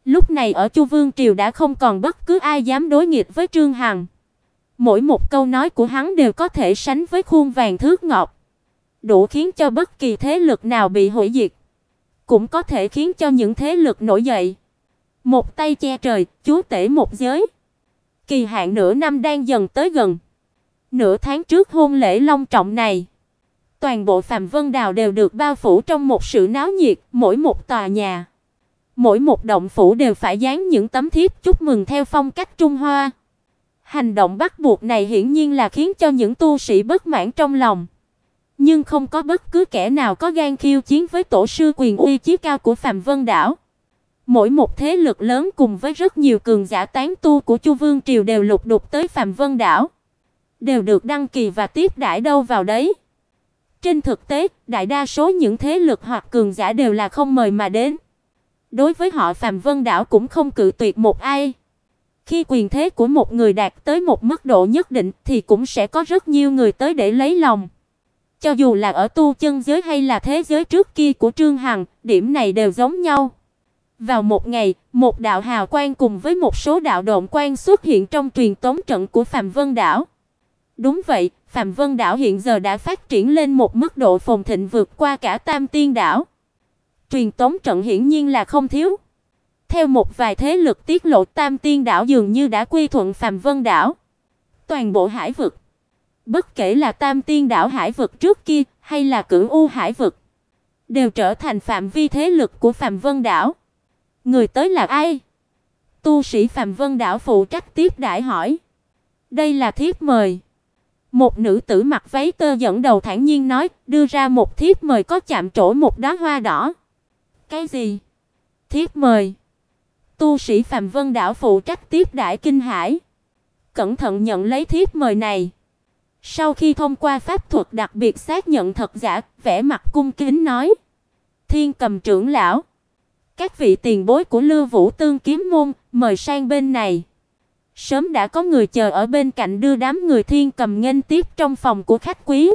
Lúc này ở Chu Vương triều đã không còn bất cứ ai dám đối nghịch với Trương Hằng. Mỗi một câu nói của hắn đều có thể sánh với khuôn vàng thước ngọc, đủ khiến cho bất kỳ thế lực nào bị hủy diệt, cũng có thể khiến cho những thế lực nổi dậy. Một tay che trời, chúa tể một giới. Kỳ hạn nửa năm đang dần tới gần. Nửa tháng trước hôn lễ long trọng này, toàn bộ Phạm Vân Đào đều được bao phủ trong một sự náo nhiệt, mỗi một tòa nhà, mỗi một động phủ đều phải dán những tấm thiếp chúc mừng theo phong cách Trung Hoa. Hành động bắt buộc này hiển nhiên là khiến cho những tu sĩ bất mãn trong lòng, nhưng không có bất cứ kẻ nào có gan khiêu chiến với tổ sư quyền uy chí cao của Phạm Vân Đảo. Mỗi một thế lực lớn cùng với rất nhiều cường giả tán tu của Chu Vương triều đều lục đục tới Phạm Vân Đảo, đều được đăng kỳ và tiếp đãi đâu vào đấy. Trên thực tế, đại đa số những thế lực hoặc cường giả đều là không mời mà đến. Đối với họ, Phạm Vân Đảo cũng không cự tuyệt một ai. Khi quyền thế của một người đạt tới một mức độ nhất định thì cũng sẽ có rất nhiều người tới để lấy lòng. Cho dù là ở tu chân giới hay là thế giới trước kia của Trương Hằng, điểm này đều giống nhau. Vào một ngày, một đạo hào quang cùng với một số đạo độn quang xuất hiện trong truyền tống trận của Phạm Vân Đảo. Đúng vậy, Phạm Vân Đảo hiện giờ đã phát triển lên một mức độ phồn thịnh vượt qua cả Tam Tiên Đảo. Truyền tống trận hiển nhiên là không thiếu. Theo một vài thế lực tiết lộ, Tam Tiên Đảo dường như đã quy thuận Phạm Vân Đảo. Toàn bộ hải vực, bất kể là Tam Tiên Đảo hải vực trước kia hay là Cửu U hải vực, đều trở thành phạm vi thế lực của Phạm Vân Đảo. Người tới là ai? Tu sĩ Phạm Vân Đảo phụ trách tiếp đãi hỏi. Đây là thiếp mời. Một nữ tử mặc váy tơ dẫn đầu thản nhiên nói, đưa ra một thiếp mời có chạm trổ một đóa hoa đỏ. Cái gì? Thiếp mời? Tu sĩ Phạm Vân Đảo phụ trách tiếp đãi kinh hãi, cẩn thận nhận lấy thiếp mời này. Sau khi thông qua pháp thuật đặc biệt xác nhận thật giả, vẻ mặt cung kính nói: Thiên Cầm trưởng lão, các vị tiền bối của Lưu Vũ Tương kiếm môn, mời sang bên này. Sớm đã có người chờ ở bên cạnh đưa đám người Thiên Cầm nghênh tiếp trong phòng của khách quý.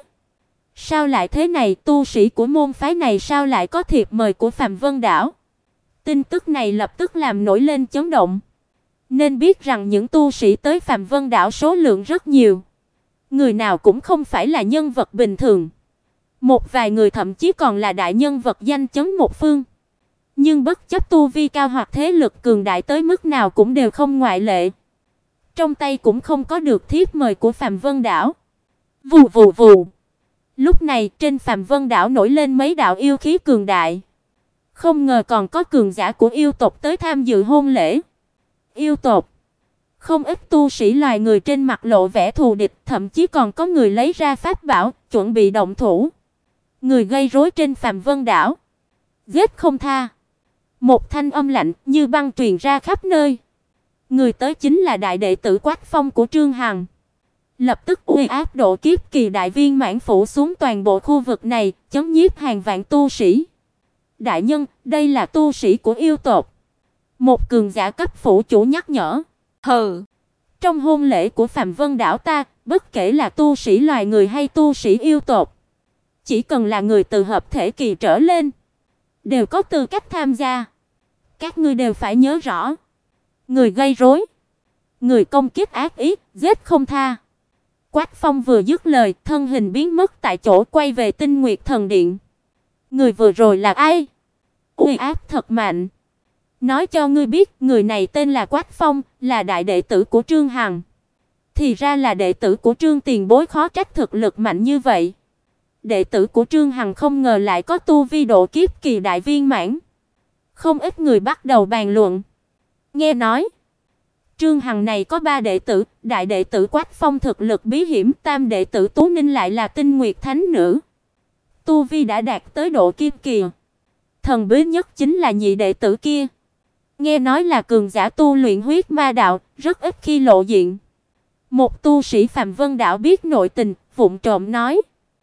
Sao lại thế này, tu sĩ của môn phái này sao lại có thiệp mời của Phạm Vân Đảo? Tin tức này lập tức làm nổi lên chấn động. Nên biết rằng những tu sĩ tới Phạm Vân Đảo số lượng rất nhiều. Người nào cũng không phải là nhân vật bình thường. Một vài người thậm chí còn là đại nhân vật danh chấn một phương. Nhưng bất chấp tu vi cao hoặc thế lực cường đại tới mức nào cũng đều không ngoại lệ. Trong tay cũng không có được thiếp mời của Phạm Vân Đảo. Vù vù vù. Lúc này trên Phạm Vân Đảo nổi lên mấy đạo yêu khí cường đại. Không ngờ còn có cường giả của yêu tộc tới tham dự hôn lễ. Yêu tộc? Không ít tu sĩ loài người trên mặt lộ vẻ thù địch, thậm chí còn có người lấy ra pháp bảo, chuẩn bị động thủ. Người gây rối trên Phạm Vân Đảo, giết không tha. Một thanh âm lạnh như băng truyền ra khắp nơi. Người tới chính là đại đệ tử Quách Phong của Trương Hằng. Lập tức uy áp độ kiếp kỳ đại viên mãn phủ xuống toàn bộ khu vực này, chấn nhiếp hàng vạn tu sĩ. Đại nhân, đây là tu sĩ của yêu tộc. Một cường giả cấp phủ chủ nhắc nhở. Hừ, trong hôn lễ của Phạm Vân Đảo ta, bất kể là tu sĩ loài người hay tu sĩ yêu tộc, chỉ cần là người từ hợp thể kỳ trở lên, đều có tư cách tham gia. Các ngươi đều phải nhớ rõ. Người gây rối, người công kích ác ý, giết không tha. Quách Phong vừa dứt lời, thân hình biến mất tại chỗ, quay về Tinh Nguyệt Thần Điện. Người vừa rồi là ai? Uy áp thật mạnh. Nói cho ngươi biết, người này tên là Quách Phong, là đại đệ tử của Trương Hằng. Thì ra là đệ tử của Trương tiền bối, khó trách thực lực mạnh như vậy. Đệ tử của Trương Hằng không ngờ lại có tu vi độ kiếp kỳ đại viên mãn. Không ít người bắt đầu bàn luận. Nghe nói, Trương Hằng này có 3 đệ tử, đại đệ tử Quách Phong thực lực bí hiểm, tam đệ tử Tú Ninh lại là Tinh Nguyệt Thánh Nữ. Tu vi đã đạt tới độ kiếp kỳ. Thần bí nhất chính là nhị đệ tử kia. Nghe nói là cường giả tu luyện huyết ma đạo, rất ít khi lộ diện. Một tu sĩ Phạm Vân Đảo biết nội tình, vụng trộm nói.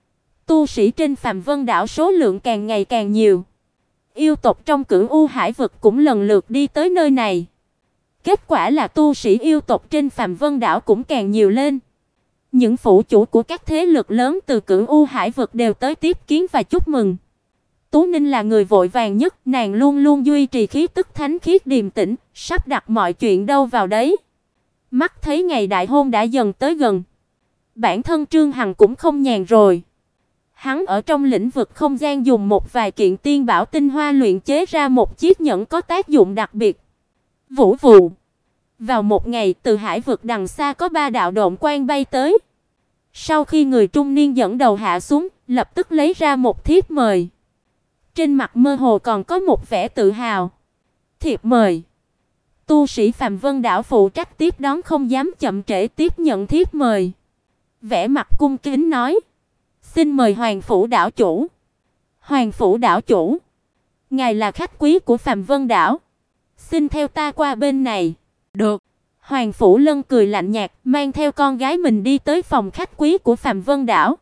Tu sĩ trên Phạm Vân Đảo số lượng càng ngày càng nhiều. Yêu tộc trong Cửu U hải vực cũng lần lượt đi tới nơi này. Kết quả là tu sĩ yêu tộc trên Phạm Vân Đảo cũng càng nhiều lên. Những phụ chủ của các thế lực lớn từ Cửu U hải vực đều tới tiếp kiến và chúc mừng. Tú Ninh là người vội vàng nhất, nàng luôn luôn duy trì khí tức thánh khiết điềm tĩnh, sắp đặt mọi chuyện đâu vào đấy. Mắt thấy ngày đại hôn đã dần tới gần, bản thân Trương Hằng cũng không nhàn rồi. Hắn ở trong lĩnh vực không gian dùng một vài kiện tiên bảo tinh hoa luyện chế ra một chiếc nhẫn có tác dụng đặc biệt. Vũ vụ. Vào một ngày, từ hải vực đằng xa có 3 đạo độn quang bay tới. Sau khi người trung niên dẫn đầu hạ xuống, lập tức lấy ra một thiếp mời. Trên mặt mơ hồ còn có một vẻ tự hào. Thiệp mời. Tu sĩ Phàm Vân đảo phụ trách tiếp đón không dám chậm trễ tiếp nhận thiếp mời. Vẻ mặt cung kính nói: "Xin mời Hoàng phủ đảo chủ." "Hoàng phủ đảo chủ, ngài là khách quý của Phàm Vân đảo, xin theo ta qua bên này." "Được." Hoàng phủ Lân cười lạnh nhạt, mang theo con gái mình đi tới phòng khách quý của Phàm Vân đảo.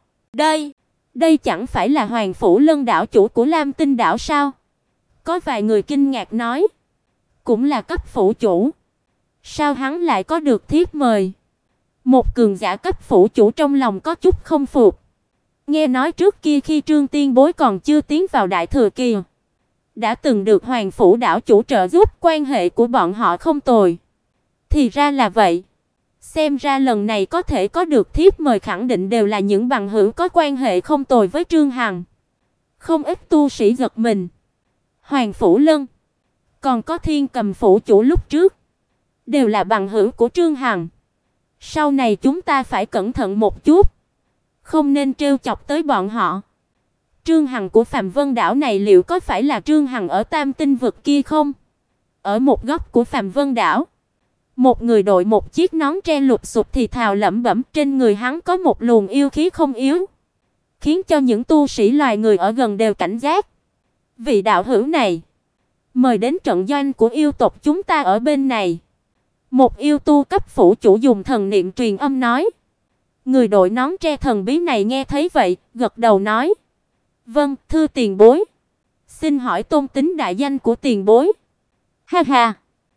Đây chẳng phải là Hoàng phủ Lân đảo chủ của Lam Tinh đảo sao?" Có vài người kinh ngạc nói: "Cũng là cấp phủ chủ, sao hắn lại có được thiếp mời?" Một cường giả cấp phủ chủ trong lòng có chút không phục. Nghe nói trước kia khi Trương Tiên Bối còn chưa tiến vào đại thừa kỳ, đã từng được Hoàng phủ đảo chủ trợ giúp, quan hệ của bọn họ không tồi. Thì ra là vậy. Xem ra lần này có thể có được thiếp mời khẳng định đều là những bằng hữu có quan hệ không tồi với Trương Hằng. Không ít tu sĩ giật mình. Hoàng phủ Lân, còn có Thiên Cầm phủ chủ lúc trước, đều là bằng hữu của Trương Hằng. Sau này chúng ta phải cẩn thận một chút, không nên trêu chọc tới bọn họ. Trương Hằng của Phàm Vân đảo này liệu có phải là Trương Hằng ở Tam Tinh vực kia không? Ở một góc của Phàm Vân đảo, một người đội một chiếc nón tre lục xục thì thào lẩm bẩm, trên người hắn có một luồng yêu khí không yếu, khiến cho những tu sĩ loài người ở gần đều cảnh giác. Vị đạo hữu này, mời đến trận doanh của yêu tộc chúng ta ở bên này. Một yêu tu cấp phủ chủ dùng thần niệm truyền âm nói. Người đội nón tre thần bí này nghe thấy vậy, gật đầu nói: "Vâng, thưa tiền bối. Xin hỏi tôn tính đại danh của tiền bối?" "Ha ha,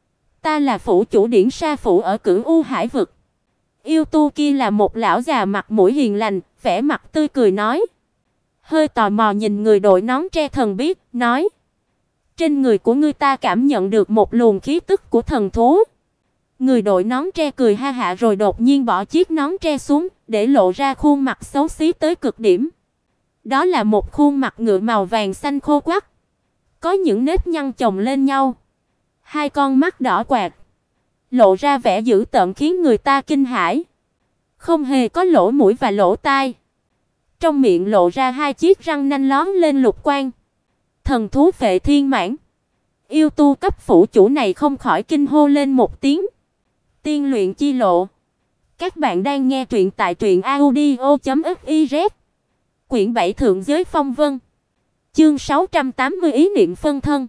ta là phủ chủ Điển Sa phủ ở Cửu U Hải vực." Yêu tu kia là một lão già mặt mũi hiền lành, vẻ mặt tươi cười nói. Hơi tò mò nhìn người đội nón tre thần bí, nói: "Trên người của ngươi ta cảm nhận được một luồng khí tức của thần thú." Người đội nón tre cười ha hả rồi đột nhiên bỏ chiếc nón tre xuống, để lộ ra khuôn mặt xấu xí tới cực điểm. Đó là một khuôn mặt ngựa màu vàng xanh khô quắt, có những nếp nhăn chồng lên nhau, hai con mắt đỏ quạt, lộ ra vẻ dữ tợn khiến người ta kinh hãi. Không hề có lỗ mũi và lỗ tai, trong miệng lộ ra hai chiếc răng nanh lóm lên lục quang. Thần thú Phệ Thiên Mãng. Yêu tu cấp phủ chủ này không khỏi kinh hô lên một tiếng. Tiên luyện chi lộ. Các bạn đang nghe truyện tại truyệnaudio.fiz. Quyển 7 Thượng giới phong vân. Chương 680 ý niệm phân thân.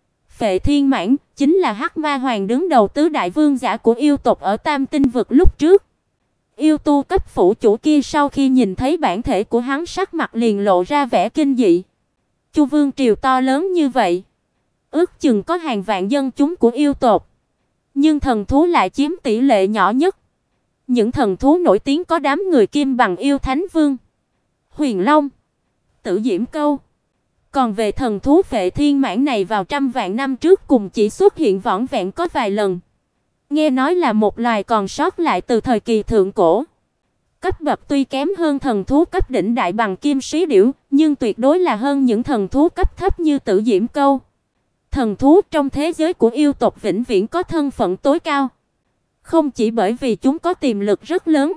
Phệ Thiên Mãng chính là Hắc Ma Hoàng đứng đầu tứ đại vương giả của yêu tộc ở Tam Tinh vực lúc trước. Yêu tu cấp phủ chủ kia sau khi nhìn thấy bản thể của hắn, sắc mặt liền lộ ra vẻ kinh dị. Chu vương triều to lớn như vậy, ước chừng có hàng vạn dân chúng của yêu tộc, nhưng thần thú lại chiếm tỷ lệ nhỏ nhất. Những thần thú nổi tiếng có đám người Kim Bằng Yêu Thánh Vương, Huyền Long, Tử Diễm Câu. Còn về thần thú Phệ Thiên Mãng này vào trăm vạn năm trước cùng chỉ xuất hiện vỏn vẹn có vài lần. Nghe nói là một loài còn sót lại từ thời kỳ thượng cổ. Cấp bậc tuy kém hơn thần thú cấp đỉnh đại bằng kim sĩ điểu, nhưng tuyệt đối là hơn những thần thú cấp thấp như Tử Diễm Câu. Thần thú trong thế giới của yêu tộc vĩnh viễn có thân phận tối cao. Không chỉ bởi vì chúng có tiềm lực rất lớn,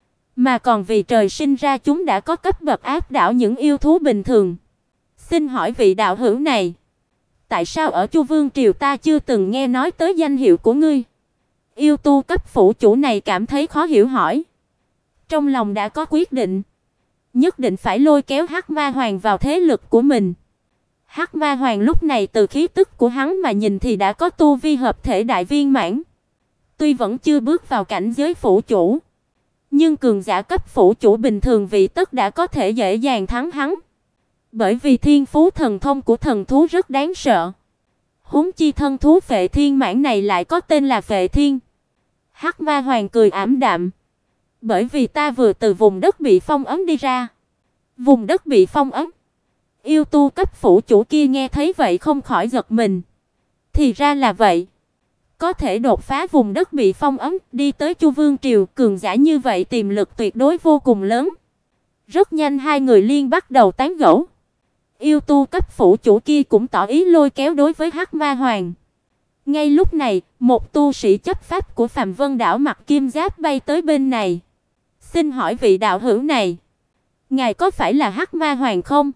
mà còn vì trời sinh ra chúng đã có cấp bậc áp đảo những yêu thú bình thường. Xin hỏi vị đạo hữu này, tại sao ở Chu Vương triều ta chưa từng nghe nói tới danh hiệu của ngươi? Yêu tu cấp phủ chủ này cảm thấy khó hiểu hỏi. Trong lòng đã có quyết định, nhất định phải lôi kéo Hắc Ma Hoàng vào thế lực của mình. Hắc Ma Hoàng lúc này từ khí tức của hắn mà nhìn thì đã có tu vi hợp thể đại viên mãn. Tuy vẫn chưa bước vào cảnh giới phủ chủ, nhưng cường giả cấp phủ chủ bình thường vị tất đã có thể dễ dàng thắng hắn. Bởi vì thiên phú thần thông của thần thú rất đáng sợ. Huống chi thân thú Phệ Thiên Mãng này lại có tên là Phệ Thiên. Hắc Ma Hoàng cười ảm đạm. Bởi vì ta vừa từ vùng đất bị phong ấn đi ra. Vùng đất bị phong ấn, Yêu tu cấp phủ chủ kia nghe thấy vậy không khỏi giật mình. Thì ra là vậy. Có thể đột phá vùng đất bị phong ấn, đi tới Chu Vương triều, cường giả như vậy tiềm lực tuyệt đối vô cùng lớn. Rất nhanh hai người liên bắt đầu tán gẫu. Yêu tu cấp phủ chủ kia cũng tỏ ý lôi kéo đối với Hắc Ma Hoàng. Ngay lúc này, một tu sĩ chấp pháp của Phàm Vân đảo mặc kim giáp bay tới bên này. Xin hỏi vị đạo hữu này, ngài có phải là Hắc Ma Hoàng không?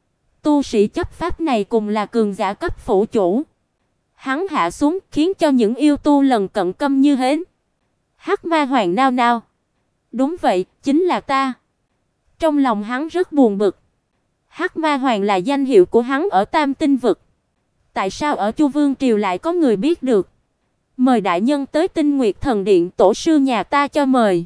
Tu sĩ chấp pháp này cùng là cường giả cấp phủ chủ. Hắn hạ xuống khiến cho những yêu tu lần cận câm như hến. Hắc Ma Hoàng nao nao. Đúng vậy, chính là ta. Trong lòng hắn rất buồn bực. Hắc Ma Hoàng là danh hiệu của hắn ở Tam Tinh vực. Tại sao ở Chu Vương triều lại có người biết được? Mời đại nhân tới Tinh Nguyệt Thần Điện, tổ sư nhà ta cho mời.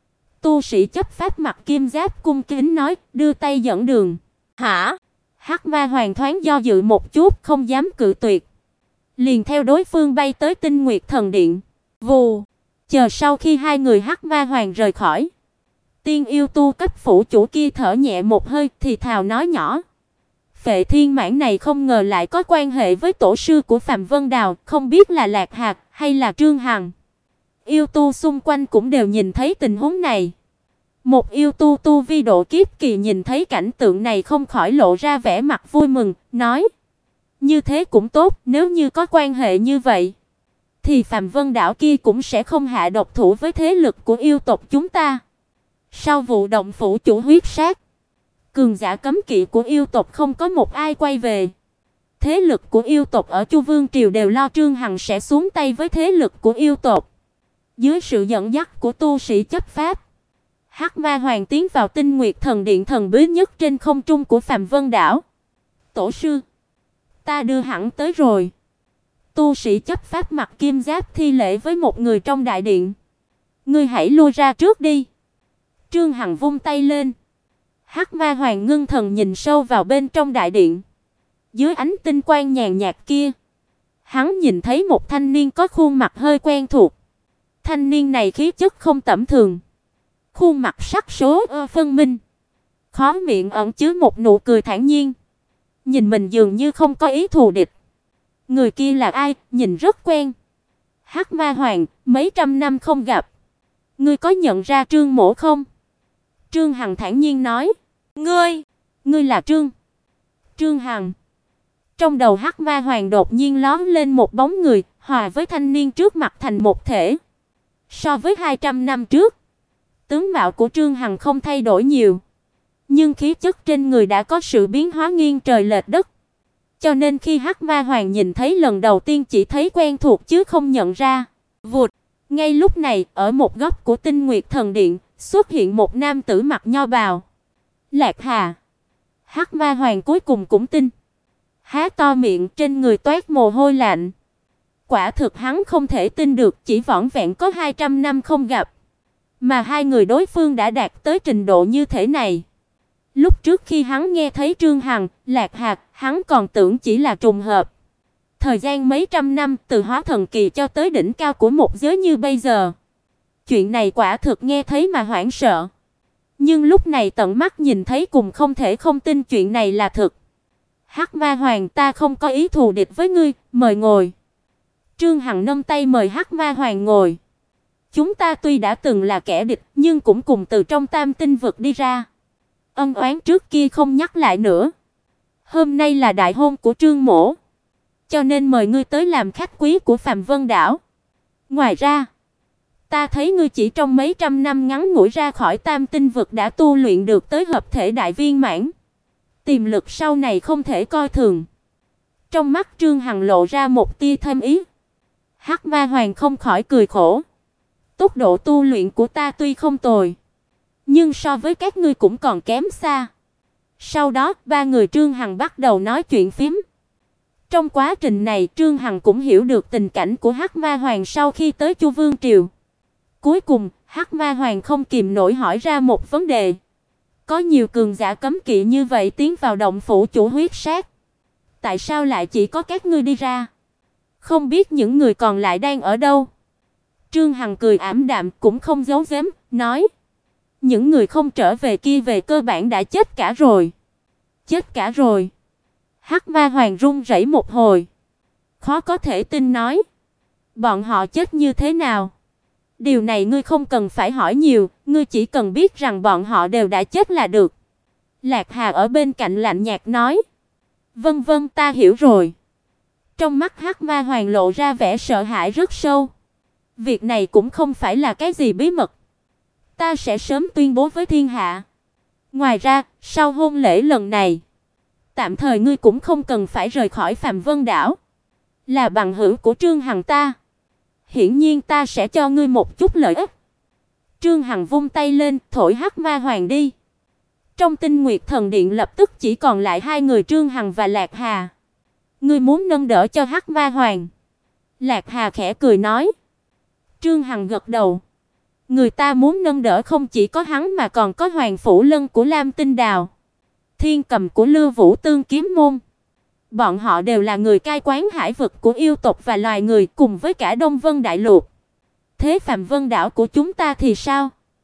Tu sĩ chấp pháp mặc kim giáp cung kính nói, đưa tay dẫn đường. Hả? Hắc Ma Hoàng thoáng do dự một chút, không dám cự tuyệt. Liền theo đối phương bay tới Tinh Nguyệt Thần Điện. Vù, chờ sau khi hai người Hắc Ma Hoàng rời khỏi, tiên yêu tu cấp phủ chủ kia thở nhẹ một hơi, thì thào nói nhỏ: Phệ Thiên Mãn này không ngờ lại có quan hệ với tổ sư của Phàm Vân Đào, không biết là Lạc Hạc hay là Trương Hằng. Yêu tu xung quanh cũng đều nhìn thấy tình huống này. Một yêu tu tu vi độ kiếp kỳ nhìn thấy cảnh tượng này không khỏi lộ ra vẻ mặt vui mừng, nói: Như thế cũng tốt, nếu như có quan hệ như vậy, thì Phàm Vân đảo kia cũng sẽ không hạ độc thủ với thế lực của yêu tộc chúng ta. Sau vụ động phủ chủ huyết sát, cường giả cấm kỵ của yêu tộc không có một ai quay về. Thế lực của yêu tộc ở Chu Vương triều đều lo Trương Hằng sẽ xuống tay với thế lực của yêu tộc. Dưới sự dẫn dắt của tu sĩ chấp pháp, Hắc Ma Hoàng tiến vào Tinh Nguyệt Thần Điện thần bí nhất trên không trung của Phàm Vân đảo. Tổ sư, ta đưa hẳn tới rồi. Tu sĩ chấp pháp mặc kim giáp thi lễ với một người trong đại điện. Ngươi hãy lui ra trước đi. Trương Hằng vung tay lên. Hắc Ma Hoàng ngưng thần nhìn sâu vào bên trong đại điện. Dưới ánh tinh quang nhàn nhạt kia, hắn nhìn thấy một thanh niên có khuôn mặt hơi quen thuộc. Thanh niên này khí chất không tầm thường, khuôn mặt sắc số phân minh, khóe miệng ẩn chứa một nụ cười thản nhiên, nhìn mình dường như không có ý thù địch. Người kia là ai? Nhìn rất quen. Hắc Ma Hoàng, mấy trăm năm không gặp, ngươi có nhận ra Trương mỗ không? Trương Hằng thản nhiên nói. Ngươi là Trương Hằng. Trong đầu Hắc Ma Hoàng đột nhiên lóe lên một bóng người, hòa với thanh niên trước mặt thành một thể. So với 200 năm trước, tướng mạo của Trương Hằng không thay đổi nhiều, nhưng khí chất trên người đã có sự biến hóa nghiêng trời lệch đất. Cho nên khi Hắc Ma Hoàng nhìn thấy lần đầu tiên chỉ thấy quen thuộc chứ không nhận ra. Vụt, ngay lúc này, ở một góc của Tinh Nguyệt Thần Điện, xuất hiện một nam tử mặc nho bào. Lạc Hà. Hắc Ma Hoàng cuối cùng cũng tin. Há to miệng, trên người toát mồ hôi lạnh. Quả thực hắn không thể tin được, chỉ vỏn vẹn có 200 năm không gặp, mà hai người đối phương đã đạt tới trình độ như thế này. Lúc trước khi hắn nghe thấy Trương Hằng, Lạc Hạc, hắn còn tưởng chỉ là trùng hợp. Thời gian mấy trăm năm, từ hóa thần kỳ cho tới đỉnh cao của một giới như bây giờ. Chuyện này quả thực nghe thấy mà hoảng sợ. Nhưng lúc này tận mắt nhìn thấy cùng không thể không tin chuyện này là thật. Hắc Ma Hoàng, ta không có ý thù địch với ngươi, mời ngồi. Trương Hằng nâng tay mời Hắc Ma Hoàng ngồi. Chúng ta tuy đã từng là kẻ địch, nhưng cũng cùng từ trong Tam Tinh vực đi ra. Ân oán trước kia không nhắc lại nữa. Hôm nay là đại hôn của Trương mỗ, cho nên mời ngươi tới làm khách quý của Phàm Vân đảo. Ngoài ra, ta thấy ngươi chỉ trong mấy trăm năm ngắn ngủi ra khỏi Tam Tinh vực đã tu luyện được tới hợp thể đại viên mãn. Tiềm lực sau này không thể coi thường. Trong mắt Trương Hằng lộ ra một tia thâm ý. Hắc Ma Hoàng không khỏi cười khổ. Tốc độ tu luyện của ta tuy không tồi, nhưng so với các ngươi cũng còn kém xa. Sau đó, ba người Trương Hằng bắt đầu nói chuyện phiếm. Trong quá trình này, Trương Hằng cũng hiểu được tình cảnh của Hắc Ma Hoàng sau khi tới Chu Vương triều. Cuối cùng, Hắc Ma Hoàng không kìm nổi hỏi ra một vấn đề. Có nhiều cường giả cấm kỵ như vậy tiến vào động phủ chủ huyết sát, tại sao lại chỉ có các ngươi đi ra? Không biết những người còn lại đang ở đâu? Trương Hằng cười ảm đạm cũng không giấu giếm, nói: những người không trở về kia về cơ bản đã chết cả rồi. chết cả rồi. Hắc Ma Hoàng run rẩy một hồi, khó có thể tin nói, bọn họ chết như thế nào? Điều này ngươi không cần phải hỏi nhiều, ngươi chỉ cần biết rằng bọn họ đều đã chết là được. Lạc Hà ở bên cạnh lạnh nhạt nói, vân vân, ta hiểu rồi. Trong mắt Hắc Ma Hoàng lộ ra vẻ sợ hãi rất sâu. Việc này cũng không phải là cái gì bí mật, ta sẽ sớm tuyên bố với thiên hạ. Ngoài ra, sau hôn lễ lần này, tạm thời ngươi cũng không cần phải rời khỏi Phàm Vân đảo. Là bằng hữu của Trương Hằng ta, hiển nhiên ta sẽ cho ngươi một chút lợi ích. Trương Hằng vung tay lên, thổi Hắc Ma Hoàng đi. Trong Tinh Nguyệt Thần Điện lập tức chỉ còn lại hai người Trương Hằng và Lạc Hà. Ngươi muốn nâng đỡ cho Hắc Ma Hoàng? Lạc Hà khẽ cười nói. Trương Hằng gật đầu. Người ta muốn nâng đỡ không chỉ có hắn mà còn có Hoàng Phủ Lân của Lam Tinh Đào, Thiên Cầm của Lưu Vũ Tương Kiếm Môn. Bọn họ đều là người cai quản hải vực của yêu tộc và loài người cùng với cả Đông Vân Đại Lục. Thế Phàm Vân đảo của chúng ta thì sao?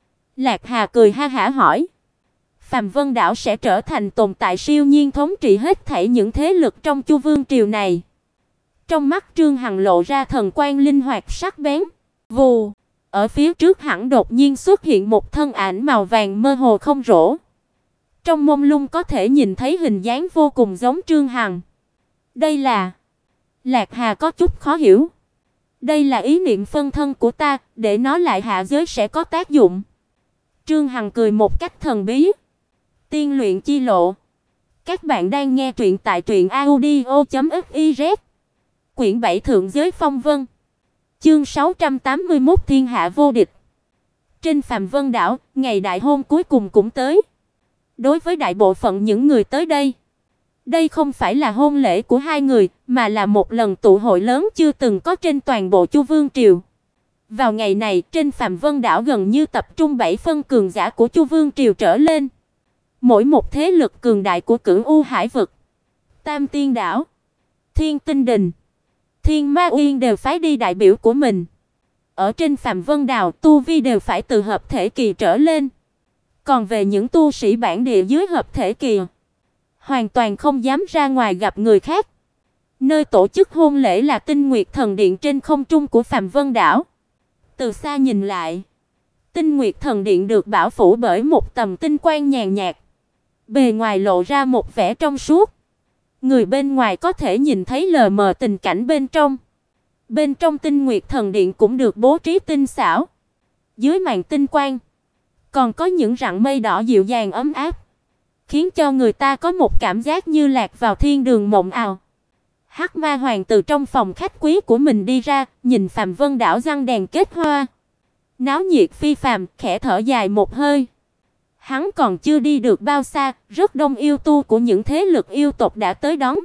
Lạc Hà cười ha hả hỏi. Phàm Vân đảo sẽ trở thành tồn tại siêu nhiên thống trị hết thảy những thế lực trong Chu Vương triều này. Trong mắt Trương Hằng lộ ra thần quang linh hoạt sắc bén. Vù, ở phía trước hẳn đột nhiên xuất hiện một thân ảnh màu vàng mơ hồ không rõ. Trong mông lung có thể nhìn thấy hình dáng vô cùng giống Trương Hằng. Đây là... Lạc Hà có chút khó hiểu. Đây là ý niệm phân thân của ta, để nó lại hạ giới sẽ có tác dụng. Trương Hằng cười một cách thần bí. Tiên luyện chi lộ. Các bạn đang nghe truyện tại truyệnaudio.fiz. Quyển 7 Thượng giới phong vân. Chương 681 Thiên hạ vô địch. Trên Phàm Vân đảo, ngày đại hôn cuối cùng cũng tới. Đối với đại bộ phận những người tới đây, đây không phải là hôn lễ của hai người, mà là một lần tụ hội lớn chưa từng có trên toàn bộ Chu Vương triều. Vào ngày này, trên Phàm Vân đảo gần như tập trung 7 phân cường giả của Chu Vương triều trở lên. Mỗi một thế lực cường đại của Cửu U Hải vực, Tam Tiên đảo, Thiên Tinh Đình, Thiên Ma Uyên đều phái đi đại biểu của mình. Ở trên Phàm Vân đảo, tu vi đều phải từ hợp thể kỳ trở lên. Còn về những tu sĩ bản địa dưới hợp thể kỳ, hoàn toàn không dám ra ngoài gặp người khác. Nơi tổ chức hôn lễ là Tinh Nguyệt Thần Điện trên không trung của Phàm Vân đảo. Từ xa nhìn lại, Tinh Nguyệt Thần Điện được bảo phủ bởi một tầng tinh quang nhàn nhạt. Bề ngoài lộ ra một vẻ trong suốt. Người bên ngoài có thể nhìn thấy lờ mờ tình cảnh bên trong. Bên trong Tinh Nguyệt Thần Điện cũng được bố trí tinh xảo. Dưới màn tinh quang, còn có những rặng mây đỏ dịu dàng ấm áp, khiến cho người ta có một cảm giác như lạc vào thiên đường mộng ảo. Hắc Ma Hoàng từ trong phòng khách quý của mình đi ra, nhìn Phàm Vân đảo răng đèn kết hoa, náo nhiệt phi phàm, khẽ thở dài một hơi. Hắn còn chưa đi được bao xa, rất đông yêu tu của những thế lực yêu tộc đã tới đón.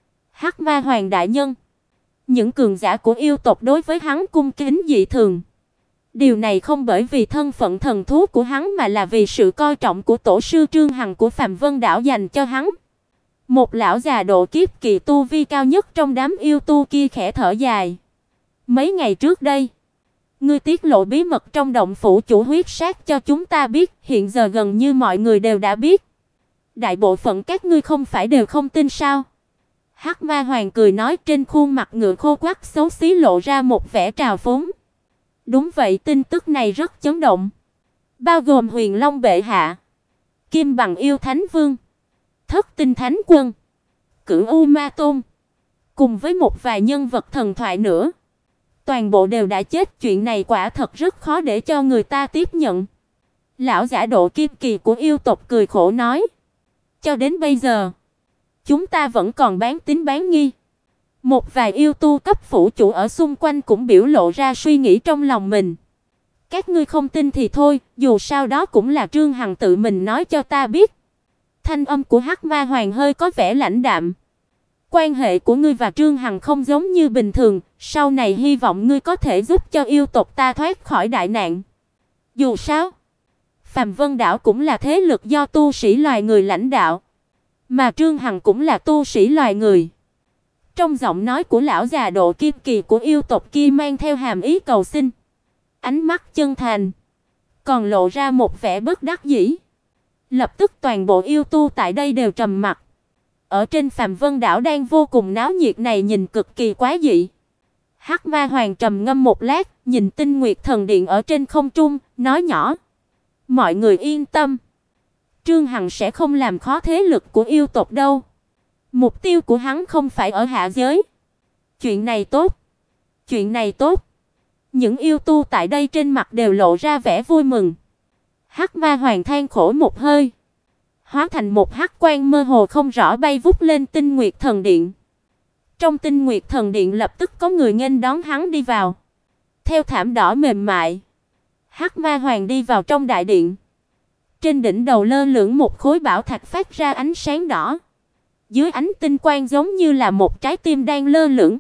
Hắc Ma Hoàng đại nhân, những cường giả của yêu tộc đối với hắn cung kính dị thường. Điều này không bởi vì thân phận thần thú của hắn mà là vì sự coi trọng của tổ sư Trương Hằng của Phàm Vân đảo dành cho hắn. Một lão già độ kiếp kỳ tu vi cao nhất trong đám yêu tu kia khẽ thở dài. Mấy ngày trước đây, ngươi tiết lộ bí mật trong động phủ chủ huyết sát cho chúng ta biết, hiện giờ gần như mọi người đều đã biết. Đại bộ phận các ngươi không phải đều không tin sao? Hắc Ma Hoàng cười nói, trên khuôn mặt ngựa khô quắt xấu xí lộ ra một vẻ trào phúng. Đúng vậy, tin tức này rất chấn động. Bao gồm Huyền Long bệ hạ, Kim Bằng yêu thánh vương, Thất Tinh thánh quân, Cửu U ma tôn, cùng với một vài nhân vật thần thoại nữa. Toàn bộ đều đã chết, chuyện này quả thật rất khó để cho người ta tiếp nhận. Lão giả độ kim kỳ của yêu tộc cười khổ nói. Cho đến bây giờ, chúng ta vẫn còn bán tín bán nghi. Một vài yêu tu cấp phủ chủ ở xung quanh cũng biểu lộ ra suy nghĩ trong lòng mình. Các ngươi không tin thì thôi, dù sao đó cũng là Trương Hằng tự mình nói cho ta biết. Thanh âm của Hắc Ma Hoàng hơi có vẻ lãnh đạm. Quan hệ của ngươi và Trương Hằng không giống như bình thường, sau này hy vọng ngươi có thể giúp cho yêu tộc ta thoát khỏi đại nạn. Dù sao, Phàm Vân đảo cũng là thế lực do tu sĩ loài người lãnh đạo, mà Trương Hằng cũng là tu sĩ loài người. Trong giọng nói của lão già độ kim kỳ của yêu tộc kia mang theo hàm ý cầu xin, ánh mắt chân thành, còn lộ ra một vẻ bất đắc dĩ. Lập tức toàn bộ yêu tu tại đây đều trầm mặc. Ở trên Phàm Vân đảo đang vô cùng náo nhiệt này nhìn cực kỳ quái dị. Hắc Ma Hoàng trầm ngâm một lát, nhìn Tinh Nguyệt Thần Điện ở trên không trung, nói nhỏ: "Mọi người yên tâm, Trương Hằng sẽ không làm khó thế lực của yêu tộc đâu. Mục tiêu của hắn không phải ở hạ giới. Chuyện này tốt, chuyện này tốt." Những yêu tu tại đây trên mặt đều lộ ra vẻ vui mừng. Hắc Ma Hoàng than khổ một hơi, hóa thành một hắc quang mơ hồ không rõ bay vút lên Tinh Nguyệt Thần Điện. Trong Tinh Nguyệt Thần Điện lập tức có người nghênh đón hắn đi vào. Theo thảm đỏ mềm mại, Hắc Ma Hoàng đi vào trong đại điện. Trên đỉnh đầu lơ lửng một khối bảo thạch phát ra ánh sáng đỏ. Dưới ánh tinh quang giống như là một trái tim đang lơ lửng.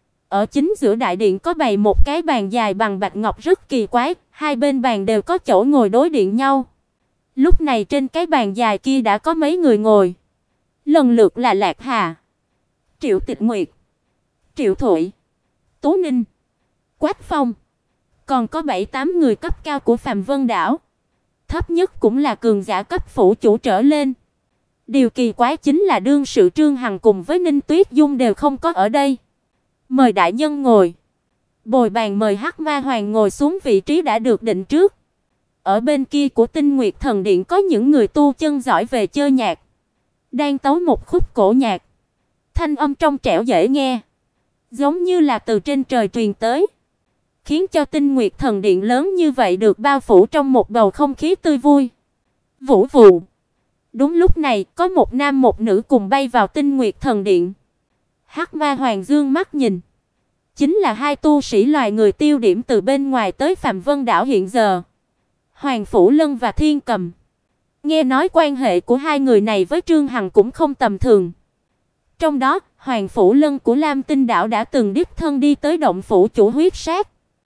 Ở chính giữa đại điện có bày một cái bàn dài bằng bạch ngọc rất kỳ quái, hai bên bàn đều có chỗ ngồi đối diện nhau. Lúc này trên cái bàn dài kia đã có mấy người ngồi. Lần lượt là Lạc Hà, Triệu Tịch Nguyệt, Triệu Thụy, Tú Ninh, Quách Phong, còn có 7-8 người cấp cao của Phàm Vân đảo. Thấp nhất cũng là cường giả cấp phủ chủ trở lên. Điều kỳ quái chính là đương sự Trương Hằng cùng với Ninh Tuyết Dung đều không có ở đây. Mời đại nhân ngồi. Bồi bàn mời Hắc Ma Hoàng ngồi xuống vị trí đã được định trước. Ở bên kia của Tinh Nguyệt Thần Điện có những người tu chân giỏi về chơi nhạc, đang tấu một khúc cổ nhạc. Thanh âm trong trẻo dễ nghe, giống như là từ trên trời truyền tới, khiến cho Tinh Nguyệt Thần Điện lớn như vậy được bao phủ trong một bầu không khí tươi vui. Vũ vụ. Đúng lúc này, có một nam một nữ cùng bay vào Tinh Nguyệt Thần Điện. Hắc Ma Hoàng dương mắt nhìn, chính là hai tu sĩ loài người tiêu điểm từ bên ngoài tới Phàm Vân đảo hiện giờ, Hoàng Phủ Lân và Thiên Cầm. Nghe nói quan hệ của hai người này với Trương Hằng cũng không tầm thường. Trong đó, Hoàng Phủ Lân của Lam Tinh đảo đã từng đích thân đi tới động phủ chủ huyết sát.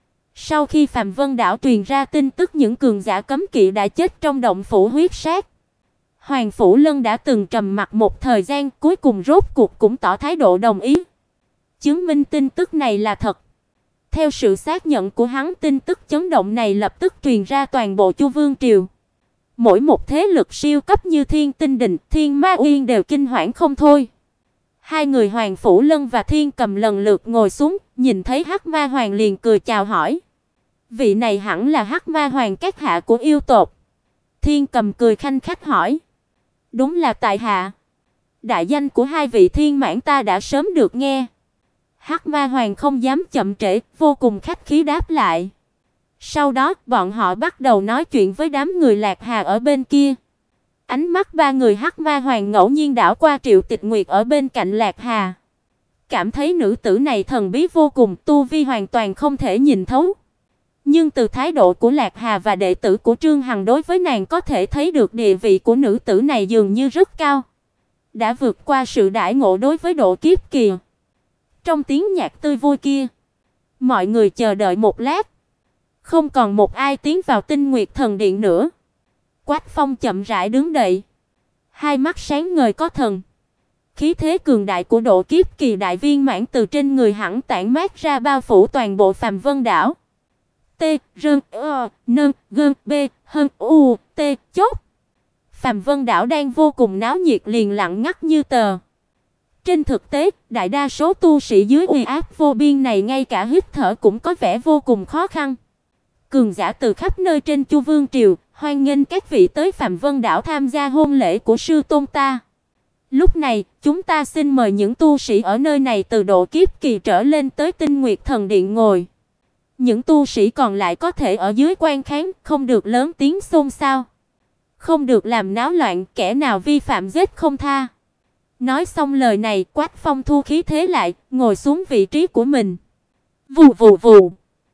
Sau khi Phàm Vân đảo truyền ra tin tức những cường giả cấm kỵ đã chết trong động phủ huyết sát, Hoàng Phủ Lân đã từng trầm mặc một thời gian, cuối cùng rốt cuộc cũng tỏ thái độ đồng ý, chứng minh tin tức này là thật. Theo sự xác nhận của hắn, tin tức chấn động này lập tức truyền ra toàn bộ Chu Vương triều. Mỗi một thế lực siêu cấp như Thiên Tinh Đình, Thiên Ma Uyên đều kinh hoảng không thôi. Hai người Hoàng Phủ Lân và Thiên Cầm lần lượt ngồi xuống, nhìn thấy Hắc Ma Hoàng liền cười chào hỏi. Vị này hẳn là Hắc Ma Hoàng các hạ của yêu tộc. Thiên Cầm cười khanh khách hỏi. Đúng là tại hạ. Đại danh của hai vị thiên mãn ta đã sớm được nghe. Hắc Ma Hoàng không dám chậm trễ, vô cùng khách khí đáp lại. Sau đó, bọn họ bắt đầu nói chuyện với đám người Lạc Hà ở bên kia. Ánh mắt ba người Hắc Ma Hoàng ngẫu nhiên đảo qua Triệu Tịch Nguyệt ở bên cạnh Lạc Hà. Cảm thấy nữ tử này thần bí vô cùng, tu vi hoàn toàn không thể nhìn thấu. Nhưng từ thái độ của Lạc Hà và đệ tử của Trương Hằng đối với nàng có thể thấy được địa vị của nữ tử này dường như rất cao, đã vượt qua sự đãi ngộ đối với độ kiếp kỳ. Trong tiếng nhạc tươi vui kia, mọi người chờ đợi một lát, không còn một ai tiến vào Tinh Nguyệt Thần Điện nữa. Quách Phong chậm rãi đứng dậy, hai mắt sáng ngời có thần. Khí thế cường đại của độ kiếp kỳ đại viên mãn từ trên người hắn tản mát ra bao phủ toàn bộ Phàm Vân đảo. T rơn nơn gơn b hân u t chốt. Phàm Vân đảo đang vô cùng náo nhiệt liền lặng ngắt như tờ. Trên thực tế, đại đa số tu sĩ dưới uy áp vô biên này ngay cả hít thở cũng có vẻ vô cùng khó khăn. Cường giả từ khắp nơi trên Chu Vương triều, hoan nghênh các vị tới Phàm Vân đảo tham gia hôn lễ của sư tôn ta. Lúc này, chúng ta xin mời những tu sĩ ở nơi này từ độ kiếp kỳ trở lên tới Tinh Nguyệt Thần Điện ngồi. Những tu sĩ còn lại có thể ở dưới quan khán, không được lớn tiếng xôn xao, không được làm náo loạn, kẻ nào vi phạm giết không tha. Nói xong lời này, Quách Phong thu khí thế lại, ngồi xuống vị trí của mình. Vù vù vù.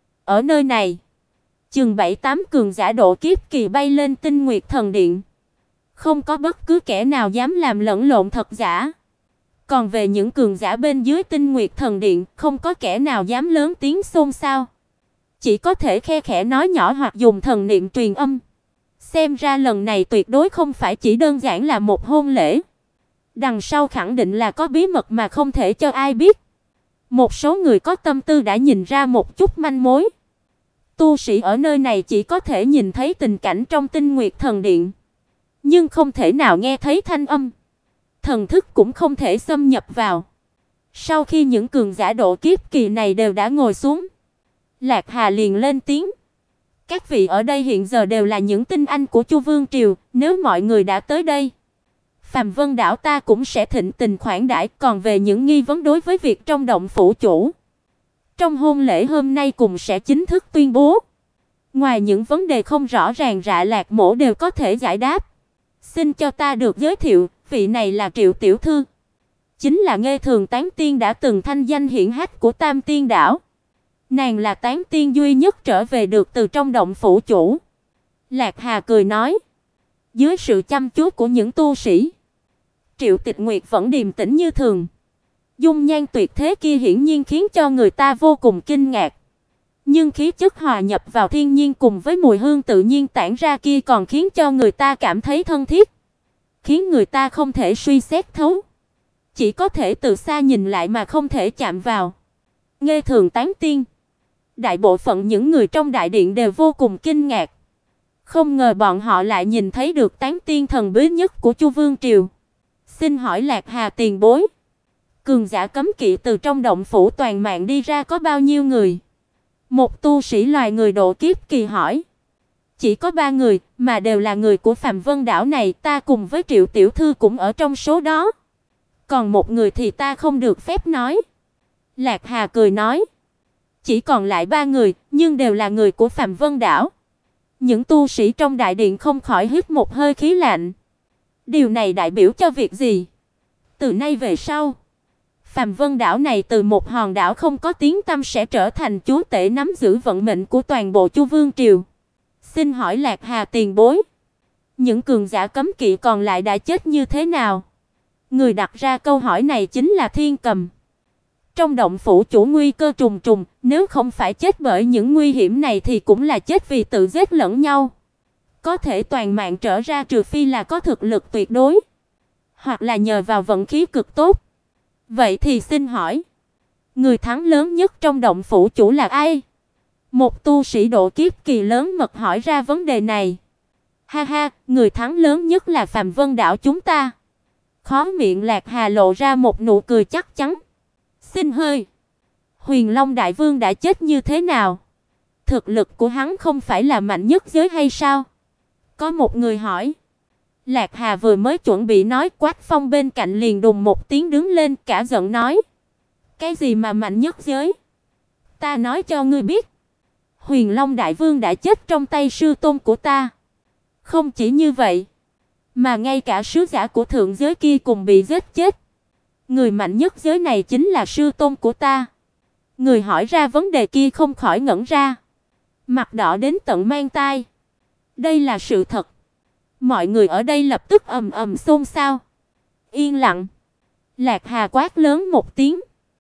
Ở nơi này, chừng 7-8 cường giả độ kiếp kỳ bay lên Tinh Nguyệt Thần Điện. Không có bất cứ kẻ nào dám làm lẫn lộn thật giả. Còn về những cường giả bên dưới Tinh Nguyệt Thần Điện, không có kẻ nào dám lớn tiếng xôn xao. Chỉ có thể khe khẽ nói nhỏ hoặc dùng thần niệm truyền âm. Xem ra lần này tuyệt đối không phải chỉ đơn giản là một hôn lễ. Đằng sau khẳng định là có bí mật mà không thể cho ai biết. Một số người có tâm tư đã nhìn ra một chút manh mối. Tu sĩ ở nơi này chỉ có thể nhìn thấy tình cảnh trong Tinh Nguyệt Thần Điện, nhưng không thể nào nghe thấy thanh âm. thần thức cũng không thể xâm nhập vào. Sau khi những cường giả độ kiếp kỳ này đều đã ngồi xuống, Lạc Hà liền lên tiếng: "Các vị ở đây hiện giờ đều là những tinh anh của Chu Vương triều, nếu mọi người đã tới đây, Phàm Vân đảo ta cũng sẽ thịnh tình khoản đãi, còn về những nghi vấn đối với việc trong động phủ chủ, trong hôn lễ hôm nay cũng sẽ chính thức tuyên bố. Ngoài những vấn đề không rõ ràng rạ Lạc mỗ đều có thể giải đáp. Xin cho ta được giới thiệu, vị này là Triệu tiểu thư, chính là Nghê Thường Tán Tiên đã từng thanh danh hiển hách của Tam Tiên đảo. Nàng là Tán Tiên duy nhất trở về được từ trong động phủ chủ." Lạc Hà cười nói. Dưới sự chăm chú của những tu sĩ, Triệu Tịch Nguyệt vẫn điềm tĩnh như thường. Dung nhan tuyệt thế kia hiển nhiên khiến cho người ta vô cùng kinh ngạc. Nhưng khí chất hòa nhập vào thiên nhiên cùng với mùi hương tự nhiên tản ra kia còn khiến cho người ta cảm thấy thân thiết, khiến người ta không thể suy xét thấu, chỉ có thể từ xa nhìn lại mà không thể chạm vào. Nghê Thường Tán Tiên, đại bộ phận những người trong đại điện đều vô cùng kinh ngạc. Không ngờ bọn họ lại nhìn thấy được Tán Tiên thần bí nhất của Chu Vương triều. "Xin hỏi Lạc Hà tiền bối, cường giả cấm kỵ từ trong động phủ toàn mạng đi ra có bao nhiêu người?" Một tu sĩ loài người độ kiếp kỳ hỏi. "Chỉ có 3 người, mà đều là người của Phàm Vân đảo này, ta cùng với Triệu tiểu thư cũng ở trong số đó. Còn một người thì ta không được phép nói." Lạc Hà cười nói. Chỉ còn lại 3 người, nhưng đều là người của Phàm Vân đảo. Những tu sĩ trong đại điện không khỏi hít một hơi khí lạnh. Điều này đại biểu cho việc gì? Từ nay về sau, Phàm Vân đảo này từ một hòn đảo không có tiếng tăm sẽ trở thành chúa tể nắm giữ vận mệnh của toàn bộ Chu Vương triều. "Xin hỏi Lạc Hà tiền bối, những cường giả cấm kỵ còn lại đã chết như thế nào?" Người đặt ra câu hỏi này chính là Thiên Cầm. Trong động phủ chủ nguy cơ trùng trùng, nếu không phải chết bởi những nguy hiểm này thì cũng là chết vì tự giết lẫn nhau. Có thể toàn mạng trở ra trừ phi là có thực lực tuyệt đối, hoặc là nhờ vào vận khí cực tốt. Vậy thì xin hỏi, người thắng lớn nhất trong động phủ chủ là ai? Một tu sĩ độ kiếp kỳ lớn mật hỏi ra vấn đề này. Ha ha, người thắng lớn nhất là Phàm Vân đảo chúng ta. Khóe miệng Lạc Hà lộ ra một nụ cười chắc chắn. Xin hơi, Huyền Long đại vương đã chết như thế nào? Thực lực của hắn không phải là mạnh nhất giới hay sao? Có một người hỏi. Lạc Hà vừa mới chuẩn bị nói, Quách Phong bên cạnh liền đùng một tiếng đứng lên cả giận nói. Cái gì mà mạnh nhất giới? Ta nói cho ngươi biết, Huyền Long đại vương đã chết trong tay sư tôn của ta. Không chỉ như vậy, mà ngay cả sứ giả của thượng giới kia cùng bị giết chết. Người mạnh nhất giới này chính là sư tôn của ta. Người hỏi ra vấn đề kia không khỏi ngẩn ra, mặt đỏ đến tận mang tai. Đây là sự thật. Mọi người ở đây lập tức ầm ầm xôn xao. Yên lặng. Lạc Hà quát lớn một tiếng.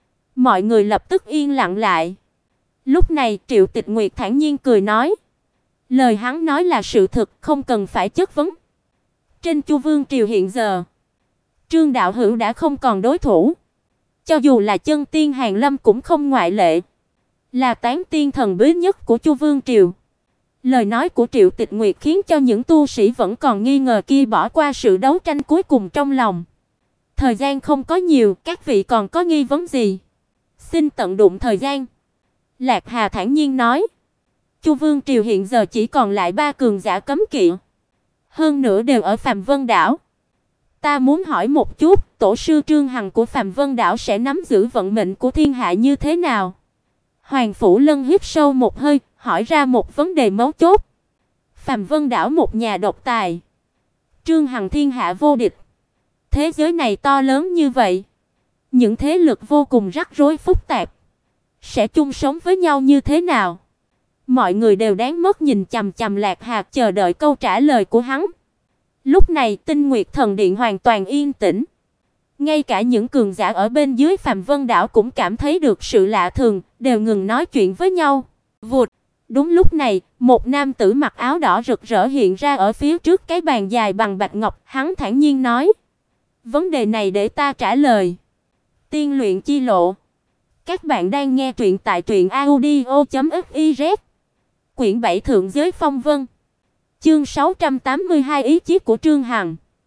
Mọi người lập tức yên lặng lại. Lúc này Triệu Tịch Nguyệt thản nhiên cười nói. Lời hắn nói là sự thật, không cần phải chất vấn. Trên Chu Vương triều hiện giờ, Trương đạo hữu đã không còn đối thủ. Cho dù là chân tiên Hàn Lâm cũng không ngoại lệ. Là tán tiên thần bí nhất của Chu Vương triều. Lời nói của Triệu Tịch Nguyệt khiến cho những tu sĩ vẫn còn nghi ngờ kia bỏ qua sự đấu tranh cuối cùng trong lòng. Thời gian không có nhiều, các vị còn có nghi vấn gì? Xin tận dụng thời gian. Lạc Hà thản nhiên nói. Chu Vương triều hiện giờ chỉ còn lại 3 cường giả cấm kỵ. Hơn nữa đều ở Phàm Vân đảo. Ta muốn hỏi một chút, tổ sư Trương Hằng của Phàm Vân đảo sẽ nắm giữ vận mệnh của thiên hạ như thế nào? Hoàng Phủ Lân hít sâu một hơi, hỏi ra một vấn đề mấu chốt. Phàm Vân đảo một nhà độc tài, Trương Hằng thiên hạ vô địch. Thế giới này to lớn như vậy, những thế lực vô cùng rắc rối phức tạp, sẽ chung sống với nhau như thế nào? Mọi người đều đáng mất nhìn chằm chằm Lạc Hà chờ đợi câu trả lời của hắn. Lúc này Tinh Nguyệt Thần Điện hoàn toàn yên tĩnh. Ngay cả những cường giả ở bên dưới Phàm Vân đảo cũng cảm thấy được sự lạ thường, đều ngừng nói chuyện với nhau. Vụt, đúng lúc này, một nam tử mặc áo đỏ rực rỡ hiện ra ở phía trước cái bàn dài bằng bạch ngọc, hắn thản nhiên nói: "Vấn đề này để ta trả lời." Tiên luyện chi lộ. Các bạn đang nghe truyện tại truyệnaudio.fiz. Quyển 7 Thượng giới phong vân. Chương 682 ý chí của Trương Hằng.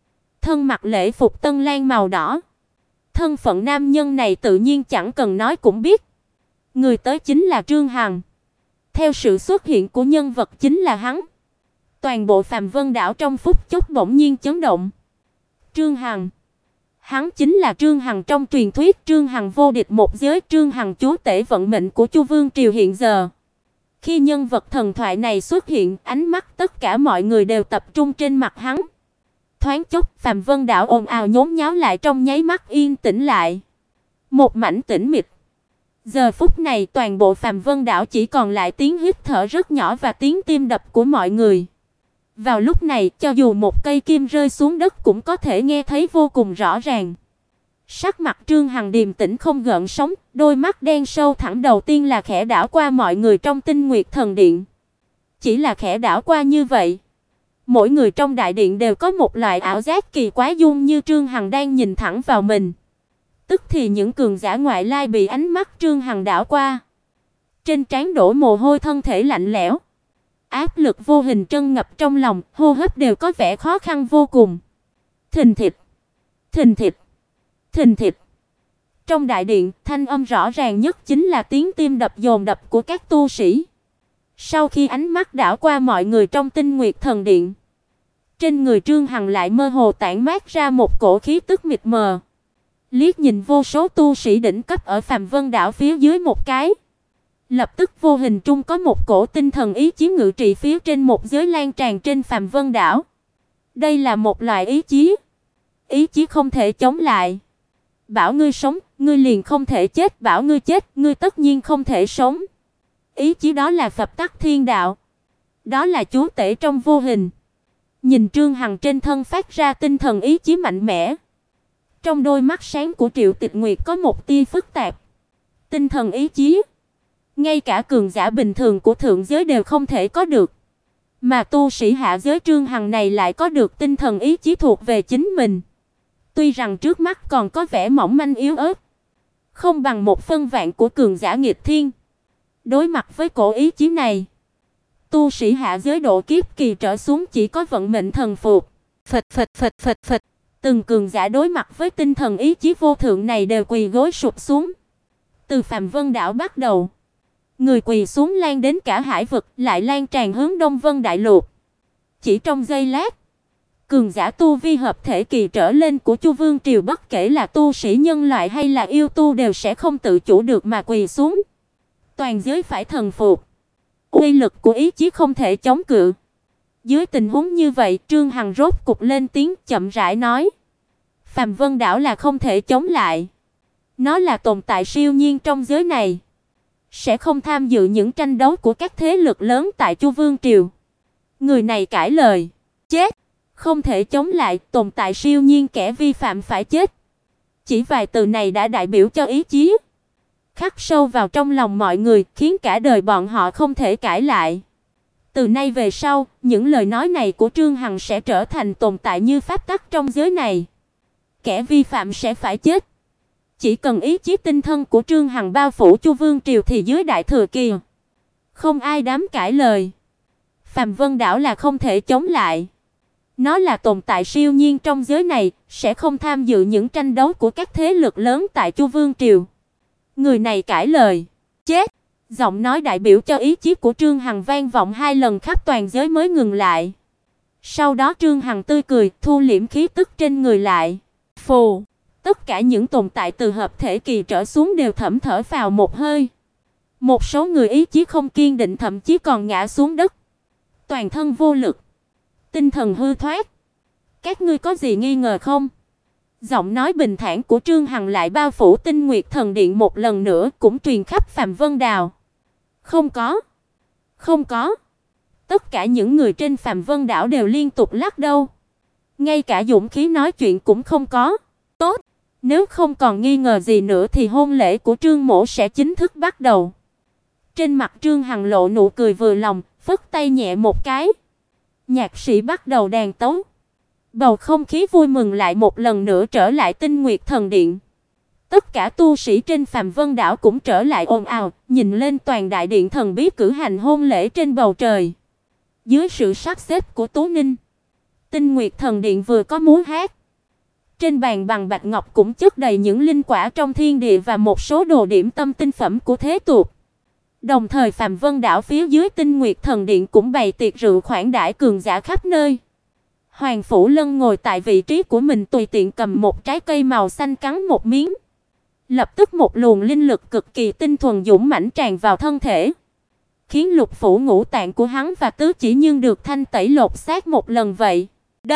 thân mặc lễ phục tân lang màu đỏ. Thân phận nam nhân này tự nhiên chẳng cần nói cũng biết. Người tới chính là Trương Hằng. Theo sự xuất hiện của nhân vật chính là hắn, toàn bộ Phàm Vân đảo trong phút chốc bỗng nhiên chấn động. Trương Hằng, hắn chính là Trương Hằng trong truyền thuyết, Trương Hằng vô địch một giới, Trương Hằng chúa tể vận mệnh của Chu Vương triều hiện giờ. Khi nhân vật thần thoại này xuất hiện, ánh mắt tất cả mọi người đều tập trung trên mặt hắn. Thoáng chốc, Phàm Vân đảo ồn ào nhốn nháo lại trong nháy mắt yên tĩnh lại. Một mảnh tĩnh mịch. Giờ phút này toàn bộ Phàm Vân đảo chỉ còn lại tiếng hít thở rất nhỏ và tiếng tim đập của mọi người. Vào lúc này, cho dù một cây kim rơi xuống đất cũng có thể nghe thấy vô cùng rõ ràng. Sắc mặt Trương Hằng điềm tĩnh không gợn sóng, đôi mắt đen sâu thẳm đầu tiên là khẽ đảo qua mọi người trong Tinh Nguyệt Thần Điện. Chỉ là khẽ đảo qua như vậy, mỗi người trong đại điện đều có một loại ảo giác kỳ quái, dung như Trương Hằng đang nhìn thẳng vào mình. Tức thì những cường giả ngoại lai bị ánh mắt Trương Hằng đảo qua, trên trán đổ mồ hôi, thân thể lạnh lẽo. Áp lực vô hình trân ngập trong lòng, hô hấp đều có vẻ khó khăn vô cùng. Thình thịch, thình thịch, thình thịch. Trong đại điện, thanh âm rõ ràng nhất chính là tiếng tim đập dồn dập của các tu sĩ. Sau khi ánh mắt đảo qua mọi người trong Tinh Nguyệt Thần Điện, trên người Trương Hằng lại mơ hồ tản mát ra một cổ khí tức mịt mờ. Liếc nhìn vô số tu sĩ đỉnh cấp ở Phàm Vân đảo phía dưới một cái, lập tức vô hình trung có một cổ tinh thần ý chí ngự trị phía trên một giới lan tràn trên Phàm Vân đảo. Đây là một loại ý chí không thể chống lại. Bảo ngươi sống, ngươi liền không thể chết, bảo ngươi chết, ngươi tất nhiên không thể sống. Ý chí đó là phập tắc thiên đạo, đó là chúa tể trong vô hình. Nhìn Trương Hằng trên thân phát ra tinh thần ý chí mạnh mẽ, trong đôi mắt sáng của Triệu Tịch Nguyệt có một tia phức tạp. Tinh thần ý chí, ngay cả cường giả bình thường của thượng giới đều không thể có được, mà tu sĩ hạ giới Trương Hằng này lại có được tinh thần ý chí thuộc về chính mình. Tuy rằng trước mắt còn có vẻ mỏng manh yếu ớt, không bằng 1/1000 của cường giả nghịch thiên. Đối mặt với cổ ý chí này, tu sĩ hạ giới độ kiếp kỳ trở xuống chỉ có vận mệnh thần phục. Phịch phịch phịch phịch phịch. Từng cường giả đối mặt với tinh thần ý chí vô thượng này đều quỳ gối sụp xuống. Từ Phàm Vân đảo bắt đầu, người quỳ xuống lan đến cả hải vực, lại lan tràn hướng Đông Vân đại lục. Chỉ trong giây lát, cường giả tu vi hợp thể kỳ trở lên của Chu Vương triều, bất kể là tu sĩ nhân loại hay là yêu tu, đều sẽ không tự chủ được mà quỳ xuống. Toàn giới phải thần phục. Uy lực của ý chí không thể chống cự. Dưới tình huống như vậy, Trương Hằng rốt cục lên tiếng chậm rãi nói: Phàm Vân đảo là không thể chống lại. Nó là tồn tại siêu nhiên trong giới này, sẽ không tham dự những tranh đấu của các thế lực lớn tại Chu Vương triều. Người này cãi lời: chết, không thể chống lại, tồn tại siêu nhiên, kẻ vi phạm phải chết. Chỉ vài từ này đã đại biểu cho ý chí, khắc sâu vào trong lòng mọi người, khiến cả đời bọn họ không thể cãi lại. Từ nay về sau, những lời nói này của Trương Hằng sẽ trở thành tồn tại như pháp tắc trong giới này. Kẻ vi phạm sẽ phải chết. Chỉ cần ý chí tinh thần của Trương Hằng bao phủ Chu Vương triều thì dưới đại thừa kỳ, không ai dám cãi lời. Phàm Vân đảo là không thể chống lại. Nó là tồn tại siêu nhiên trong giới này, sẽ không tham dự những tranh đấu của các thế lực lớn tại Chu Vương triều. Người này cãi lời: chết. Giọng nói đại biểu cho ý chí của Trương Hằng vang vọng 2 lần khắp toàn giới mới ngừng lại. Sau đó Trương Hằng tươi cười, thu liễm khí tức trên người lại. Phù, tất cả những tồn tại từ hợp thể kỳ trở xuống đều thẩm thở phào một hơi. Một số người ý chí không kiên định, thậm chí còn ngã xuống đất, toàn thân vô lực, tinh thần hư thoát. Các ngươi có gì nghi ngờ không? Giọng nói bình thản của Trương Hằng lại bao phủ Tinh Nguyệt Thần Điện một lần nữa, cũng truyền khắp Phàm Vân đảo. Không có. Không có. Tất cả những người trên Phàm Vân đảo đều liên tục lắc đầu. Ngay cả dũng khí nói chuyện cũng không có. Tốt, nếu không còn nghi ngờ gì nữa thì hôn lễ của Trương mỗ sẽ chính thức bắt đầu. Trên mặt Trương Hằng lộ nụ cười vừa lòng, phất tay nhẹ một cái. Nhạc sĩ bắt đầu đàn tấu. Bầu không khí vui mừng lại một lần nữa trở lại Tinh Nguyệt Thần Điện. Tất cả tu sĩ trên Phàm Vân đảo cũng trở lại ồn ào, nhìn lên toàn đại điện thần bí cử hành hôn lễ trên bầu trời. Dưới sự sắp xếp của Tú Ninh, Tinh Nguyệt Thần Điện vừa có múa hát, trên bàn bằng bạch ngọc cũng chất đầy những linh quả trong thiên địa và một số đồ điểm tâm tinh phẩm của thế tục. Đồng thời Phàm Vân đảo phía dưới Tinh Nguyệt Thần Điện cũng bày tiệc rượu khoản đãi cường giả khắp nơi. Hoàng Phủ Lân ngồi tại vị trí của mình tùy tiện cầm một trái cây màu xanh cắn một miếng. Lập tức một luồng linh lực cực kỳ tinh thuần dũng mãnh tràn vào thân thể, khiến lục phủ ngũ tạng của hắn và tứ chỉ nhưng được thanh tẩy lột xác một lần vậy.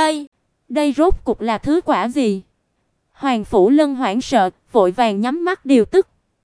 Đây rốt cục là thứ quả gì? Hoàng Phủ Lân hoảng sợ, vội vàng nhắm mắt điều tức.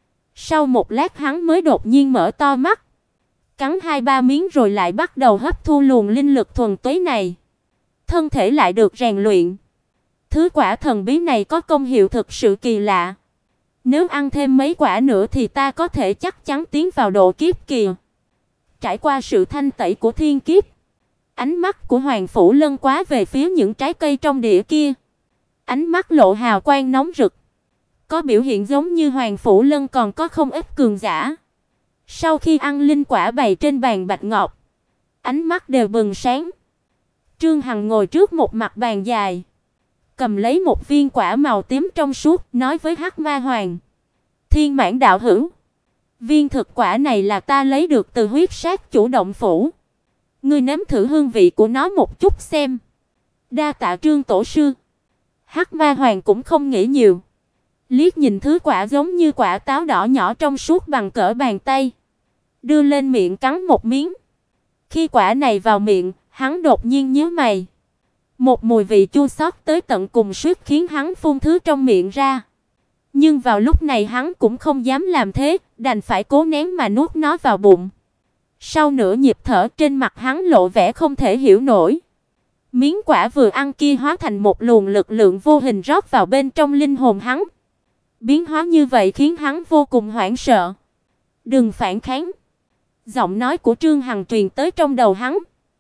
Sau một lát hắn mới đột nhiên mở to mắt, cắn 2-3 miếng rồi lại bắt đầu hấp thu luồng linh lực thuần túy này. Thân thể lại được rèn luyện. Thứ quả thần bí này có công hiệu thực sự kỳ lạ. Nếu ăn thêm mấy quả nữa thì ta có thể chắc chắn tiến vào độ kiếp kỳ. Trải qua sự thanh tẩy của thiên kiếp, ánh mắt của Hoàng Phủ Lân quá về phía những trái cây trong đĩa kia. Ánh mắt lộ hào quang nóng rực. Có biểu hiện giống như Hoàng Phủ Lân còn có không ít cường giả. Sau khi ăn linh quả bày trên bàn bạch ngọc, ánh mắt đều bừng sáng. Trương Hằng ngồi trước một mặt bàn dài, cầm lấy một viên quả màu tím trong suốt, nói với Hắc Ma Hoàng: "Thiên Mãn đạo hữu, viên thực quả này là ta lấy được từ huyết sát chủ động phủ. Ngươi nếm thử hương vị của nó một chút xem." "Đa tạ Trương tổ sư." Hắc Ma Hoàng cũng không nghĩ nhiều, liếc nhìn thứ quả giống như quả táo đỏ nhỏ trong suốt bằng cỡ bàn tay, đưa lên miệng cắn một miếng. Khi quả này vào miệng, hắn đột nhiên nhíu mày. Một mùi vị chua xót tới tận cùng suýt khiến hắn phun thứ trong miệng ra. Nhưng vào lúc này hắn cũng không dám làm thế, đành phải cố nén mà nuốt nó vào bụng. Sau nửa nhịp thở, trên mặt hắn lộ vẻ không thể hiểu nổi. Miếng quả vừa ăn kia hóa thành một luồng lực lượng vô hình rót vào bên trong linh hồn hắn. Biến hóa như vậy khiến hắn vô cùng hoảng sợ. "Đừng phản kháng." Giọng nói của Trương Hằng truyền tới trong đầu hắn.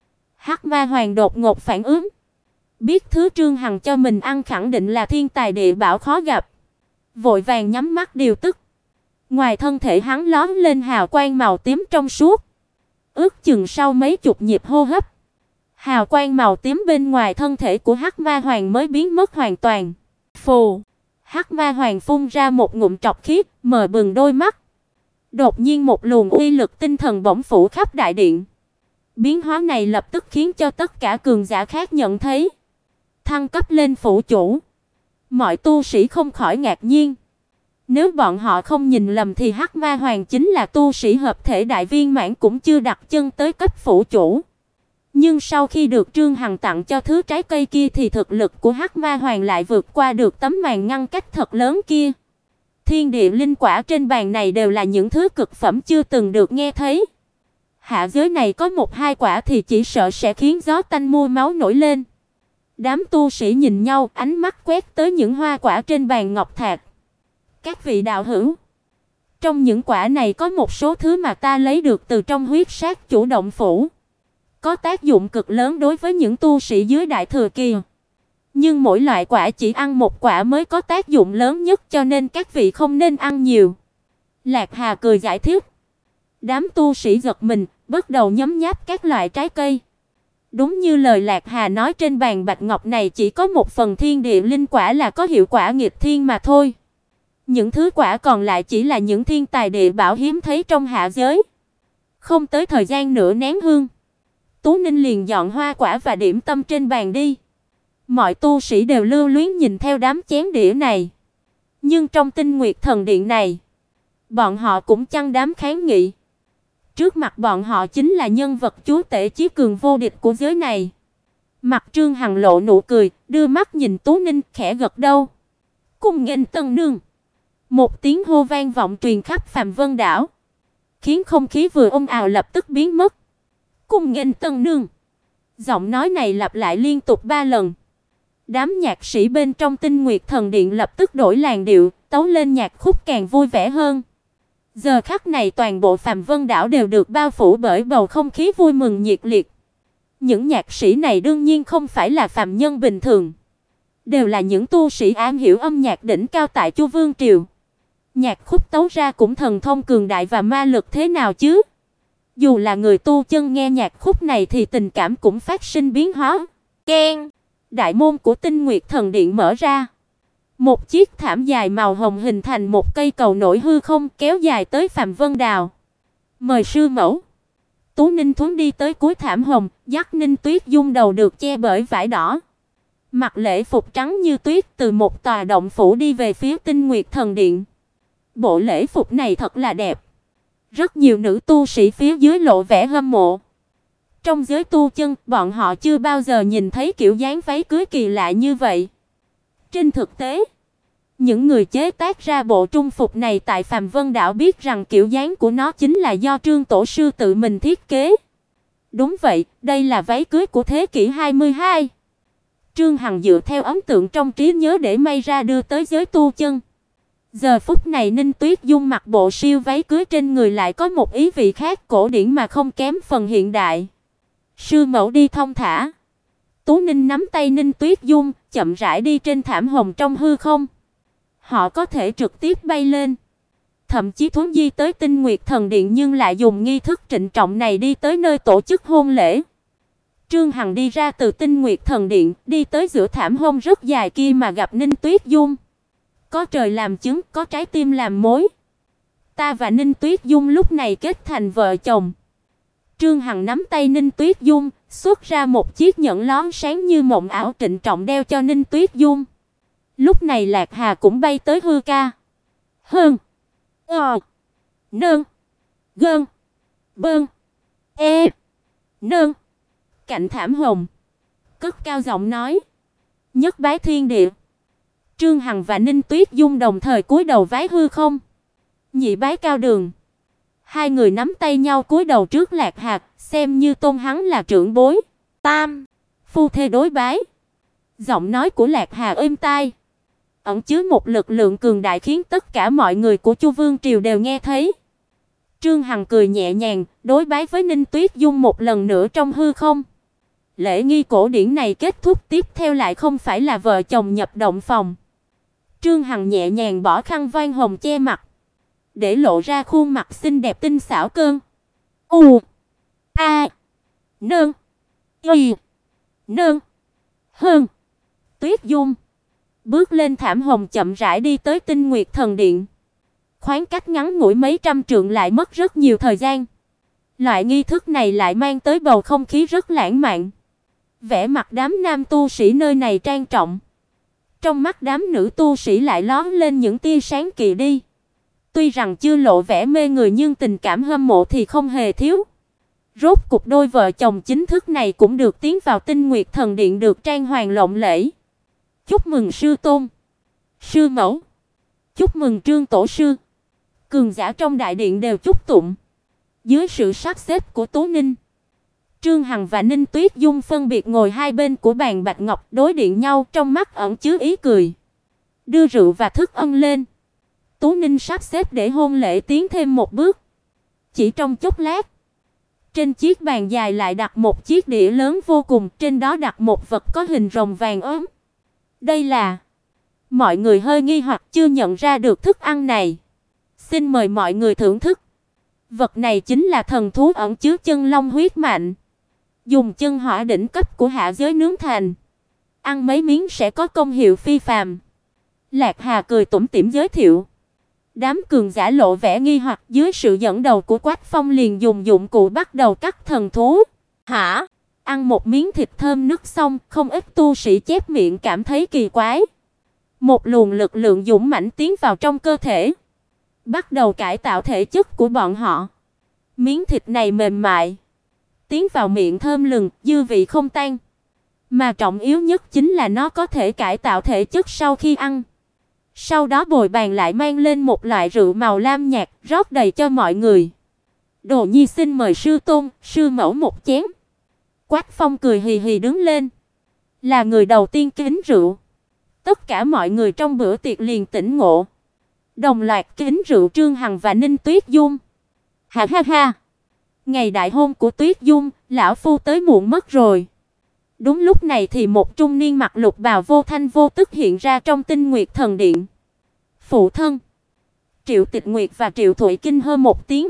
Hắc Ma Hoàng đột ngột phản ứng, biết thứ Trương Hằng cho mình ăn khẳng định là thiên tài địa bảo khó gặp, vội vàng nhắm mắt điều tức. Ngoài thân thể hắn lóe lên hào quang màu tím trong suốt. Ước chừng sau mấy chục nhịp hô hấp, hào quang màu tím bên ngoài thân thể của Hắc Ma Hoàng mới biến mất hoàn toàn. Phù! Hắc Ma Hoàng phun ra một ngụm trọc khí, mở bừng đôi mắt. Đột nhiên một luồng uy lực tinh thần bỗng phủ khắp đại điện. Biến hóa này lập tức khiến cho tất cả cường giả khác nhận thấy. Thăng cấp lên phủ chủ. Mọi tu sĩ không khỏi ngạc nhiên. Nếu bọn họ không nhìn lầm thì Hắc Ma Hoàng chính là tu sĩ hợp thể đại viên mãn cũng chưa đặt chân tới cấp phủ chủ. Nhưng sau khi được Trương Hằng tặng cho thứ trái cây kia thì thực lực của Hắc Ma Hoàng lại vượt qua được tấm màn ngăn cách thật lớn kia. Thiên địa linh quả trên bàn này đều là những thứ cực phẩm chưa từng được nghe thấy. Hạ giới này có 1-2 quả thì chỉ sợ sẽ khiến gió tanh mưa máu nổi lên. Đám tu sĩ nhìn nhau, ánh mắt quét tới những hoa quả trên bàn ngọc thạch. "Các vị đạo hữu, trong những quả này có một số thứ mà ta lấy được từ trong huyết sát chủ động phủ. Có tác dụng cực lớn đối với những tu sĩ dưới đại thừa kỳ. Nhưng mỗi loại quả chỉ ăn một quả mới có tác dụng lớn nhất, cho nên các vị không nên ăn nhiều." Lạc Hà cười giải thích. Đám tu sĩ giật mình, bắt đầu nhấm nháp các loại trái cây. Đúng như lời Lạc Hà nói, trên bàn bạch ngọc này chỉ có một phần thiên địa linh quả là có hiệu quả nghịch thiên mà thôi. Những thứ quả còn lại chỉ là những thiên tài địa bảo hiếm thấy trong hạ giới. Không tới thời gian nửa nén hương, Tú Ninh liền dọn hoa quả và điểm tâm trên bàn đi. Mọi tu sĩ đều lưu luyến nhìn theo đám chén đĩa này. Nhưng trong Tinh Nguyệt Thần Điện này, bọn họ cũng chẳng dám kháng nghị. Trước mặt bọn họ chính là nhân vật chúa tể chí cường vô địch của giới này. Mặt Trương Hằng lộ nụ cười, đưa mắt nhìn Tú Ninh, khẽ gật đầu. "Cùng nghênh tân nương." Một tiếng hô vang vọng truyền khắp Phàm Vân đảo, khiến không khí vừa ồn ào lập tức biến mất. "Cùng nghênh tân nương." Giọng nói này lặp lại liên tục 3 lần. Đám nhạc sĩ bên trong Tinh Nguyệt Thần Điện lập tức đổi làn điệu, tấu lên nhạc khúc càng vui vẻ hơn. Giờ khắc này toàn bộ Phàm Vân đảo đều được bao phủ bởi bầu không khí vui mừng nhiệt liệt. Những nhạc sĩ này đương nhiên không phải là phàm nhân bình thường, đều là những tu sĩ am hiểu âm nhạc đỉnh cao tại Chu Vương triều. Nhạc khúc tấu ra cũng thần thông cường đại và ma lực thế nào chứ? Dù là người tu chân nghe nhạc khúc này thì tình cảm cũng phát sinh biến hóa. Keng! Đại môn của Tinh Nguyệt Thần Điện mở ra. Một chiếc thảm dài màu hồng hình thành một cây cầu nổi hư không kéo dài tới Phạm Vân Đào. "Mời sư mẫu." Tú Ninh Thuấn đi tới cuối thảm hồng, dắt Ninh Tuyết Dung đầu được che bởi vải đỏ. Mặc lễ phục trắng như tuyết từ một tòa động phủ đi về phía Tinh Nguyệt Thần Điện. Bộ lễ phục này thật là đẹp. Rất nhiều nữ tu sĩ phía dưới lộ vẻ hâm mộ. Trong giới tu chân, bọn họ chưa bao giờ nhìn thấy kiểu dáng váy cưới kỳ lạ như vậy. Trên thực tế, những người chế tác ra bộ trung phục này tại Phàm Vân Đảo biết rằng kiểu dáng của nó chính là do Trương tổ sư tự mình thiết kế. Đúng vậy, đây là váy cưới của thế kỷ 22. Trương Hằng dựa theo ấn tượng trong trí nhớ để may ra đưa tới giới tu chân. Giờ phút này Ninh Tuyết Dung mặc bộ siêu váy cưới trên người lại có một ý vị khác, cổ điển mà không kém phần hiện đại. "Sư mẫu đi thong thả." Tú Ninh nắm tay Ninh Tuyết Dung, chậm rãi đi trên thảm hồng trong hư không. Họ có thể trực tiếp bay lên, thậm chí thuấn di tới Tinh Nguyệt Thần Điện, nhưng lại dùng nghi thức trịnh trọng này đi tới nơi tổ chức hôn lễ. Trương Hằng đi ra từ Tinh Nguyệt Thần Điện, đi tới giữa thảm hông rất dài kia mà gặp Ninh Tuyết Dung. Có trời làm chứng, có trái tim làm mối. Ta và Ninh Tuyết Dung lúc này kết thành vợ chồng. Trương Hằng nắm tay Ninh Tuyết Dung, xuất ra một chiếc nhẫn lóe sáng như mộng ảo trịnh trọng đeo cho Ninh Tuyết Dung. Lúc này Lạc Hà cũng bay tới hư ca. Hơn. Nơn. Gơn. Bơn. Nơn. Cạnh thảm hồng, cất cao giọng nói: "Nhất bái thiên địa." Trương Hằng và Ninh Tuyết Dung đồng thời cúi đầu vái hư không. Nhị bái cao đường. Hai người nắm tay nhau cúi đầu trước Lạc Hà, xem như tôn hắn là trưởng bối. Tam phu thê đối bái. Giọng nói của Lạc Hà êm tai, ẩn chứa một lực lượng cường đại khiến tất cả mọi người của Chu Vương triều đều nghe thấy. Trương Hằng cười nhẹ nhàng, đối bái với Ninh Tuyết Dung một lần nữa trong hư không. Lễ nghi cổ điển này kết thúc, tiếp theo lại không phải là vợ chồng nhập động phòng. Trương Hằng nhẹ nhàng bỏ khăn voan hồng che mặt, để lộ ra khuôn mặt xinh đẹp tinh xảo cơn. Nương. Nương. Hơn. Tuyết Dung bước lên thảm hồng chậm rãi đi tới Tinh Nguyệt Thần Điện. Khoảng cách ngắn ngủi mấy trăm trượng lại mất rất nhiều thời gian. Loại nghi thức này lại mang tới bầu không khí rất lãng mạn. Vẻ mặt đám nam tu sĩ nơi này trang trọng. Trong mắt đám nữ tu sĩ lại lóe lên những tia sáng kỳ đi. Tuy rằng chưa lộ vẻ mê người nhưng tình cảm hâm mộ thì không hề thiếu. Rốt cục đôi vợ chồng chính thức này cũng được tiến vào Tinh Nguyệt Thần Điện được trang hoàng lộng lẫy. Chúc mừng sư tôn, sư mẫu. Chúc mừng Trương tổ sư. Cường giả trong đại điện đều chúc tụng. Dưới sự sắp xếp của Tú Ninh, Trương Hằng và Ninh Tuyết Dung phân biệt ngồi hai bên của bàn bạch ngọc đối diện nhau, trong mắt ẩn chứa ý cười. Đưa rượu và thức ăn lên. Tú Ninh sắp xếp để hôn lễ tiến thêm một bước. Chỉ trong chốc lát, trên chiếc bàn dài lại đặt một chiếc đĩa lớn vô cùng, trên đó đặt một vật có hình rồng vàng ốm. Đây là... Mọi người hơi nghi hoặc chưa nhận ra được thức ăn này. Xin mời mọi người thưởng thức. Vật này chính là thần thú ẩn chứa chân long huyết mạnh. Dùng chân hỏa đỉnh cấp của hạ giới nướng thành. Ăn mấy miếng sẽ có công hiệu phi phàm. Lạc Hà cười tủm tỉm giới thiệu. Đám cường giả lộ vẻ nghi hoặc, dưới sự dẫn đầu của Quách Phong liền dùng dụng cụ bắt đầu cắt thần thú. Hả? Ăn một miếng thịt thơm nức xong, không ít tu sĩ chép miệng cảm thấy kỳ quái. Một luồng lực lượng dũng mãnh tiến vào trong cơ thể, bắt đầu cải tạo thể chất của bọn họ. Miếng thịt này mềm mại, tiến vào miệng thơm lừng, dư vị không tan. Mà trọng yếu nhất chính là nó có thể cải tạo thể chất sau khi ăn. Sau đó bồi bàn lại mang lên một loại rượu màu lam nhạt, rót đầy cho mọi người. Đồ nhi xin mời sư tôn, sư mẫu một chén. Quách Phong cười hì hì đứng lên, là người đầu tiên kính rượu. Tất cả mọi người trong bữa tiệc liền tỉnh ngộ, đồng loạt kính rượu Trương Hằng và Ninh Tuyết Dung. Ha ha ha. Ngày đại hôn của Tuyết Dung, lão phu tới muộn mất rồi. Đúng lúc này thì một trung niên mặc lục bào vô thanh vô tức hiện ra trong Tinh Nguyệt Thần Điện. Phụ thân. Triệu Tịch Nguyệt và Triệu Thụy kinh hô một tiếng.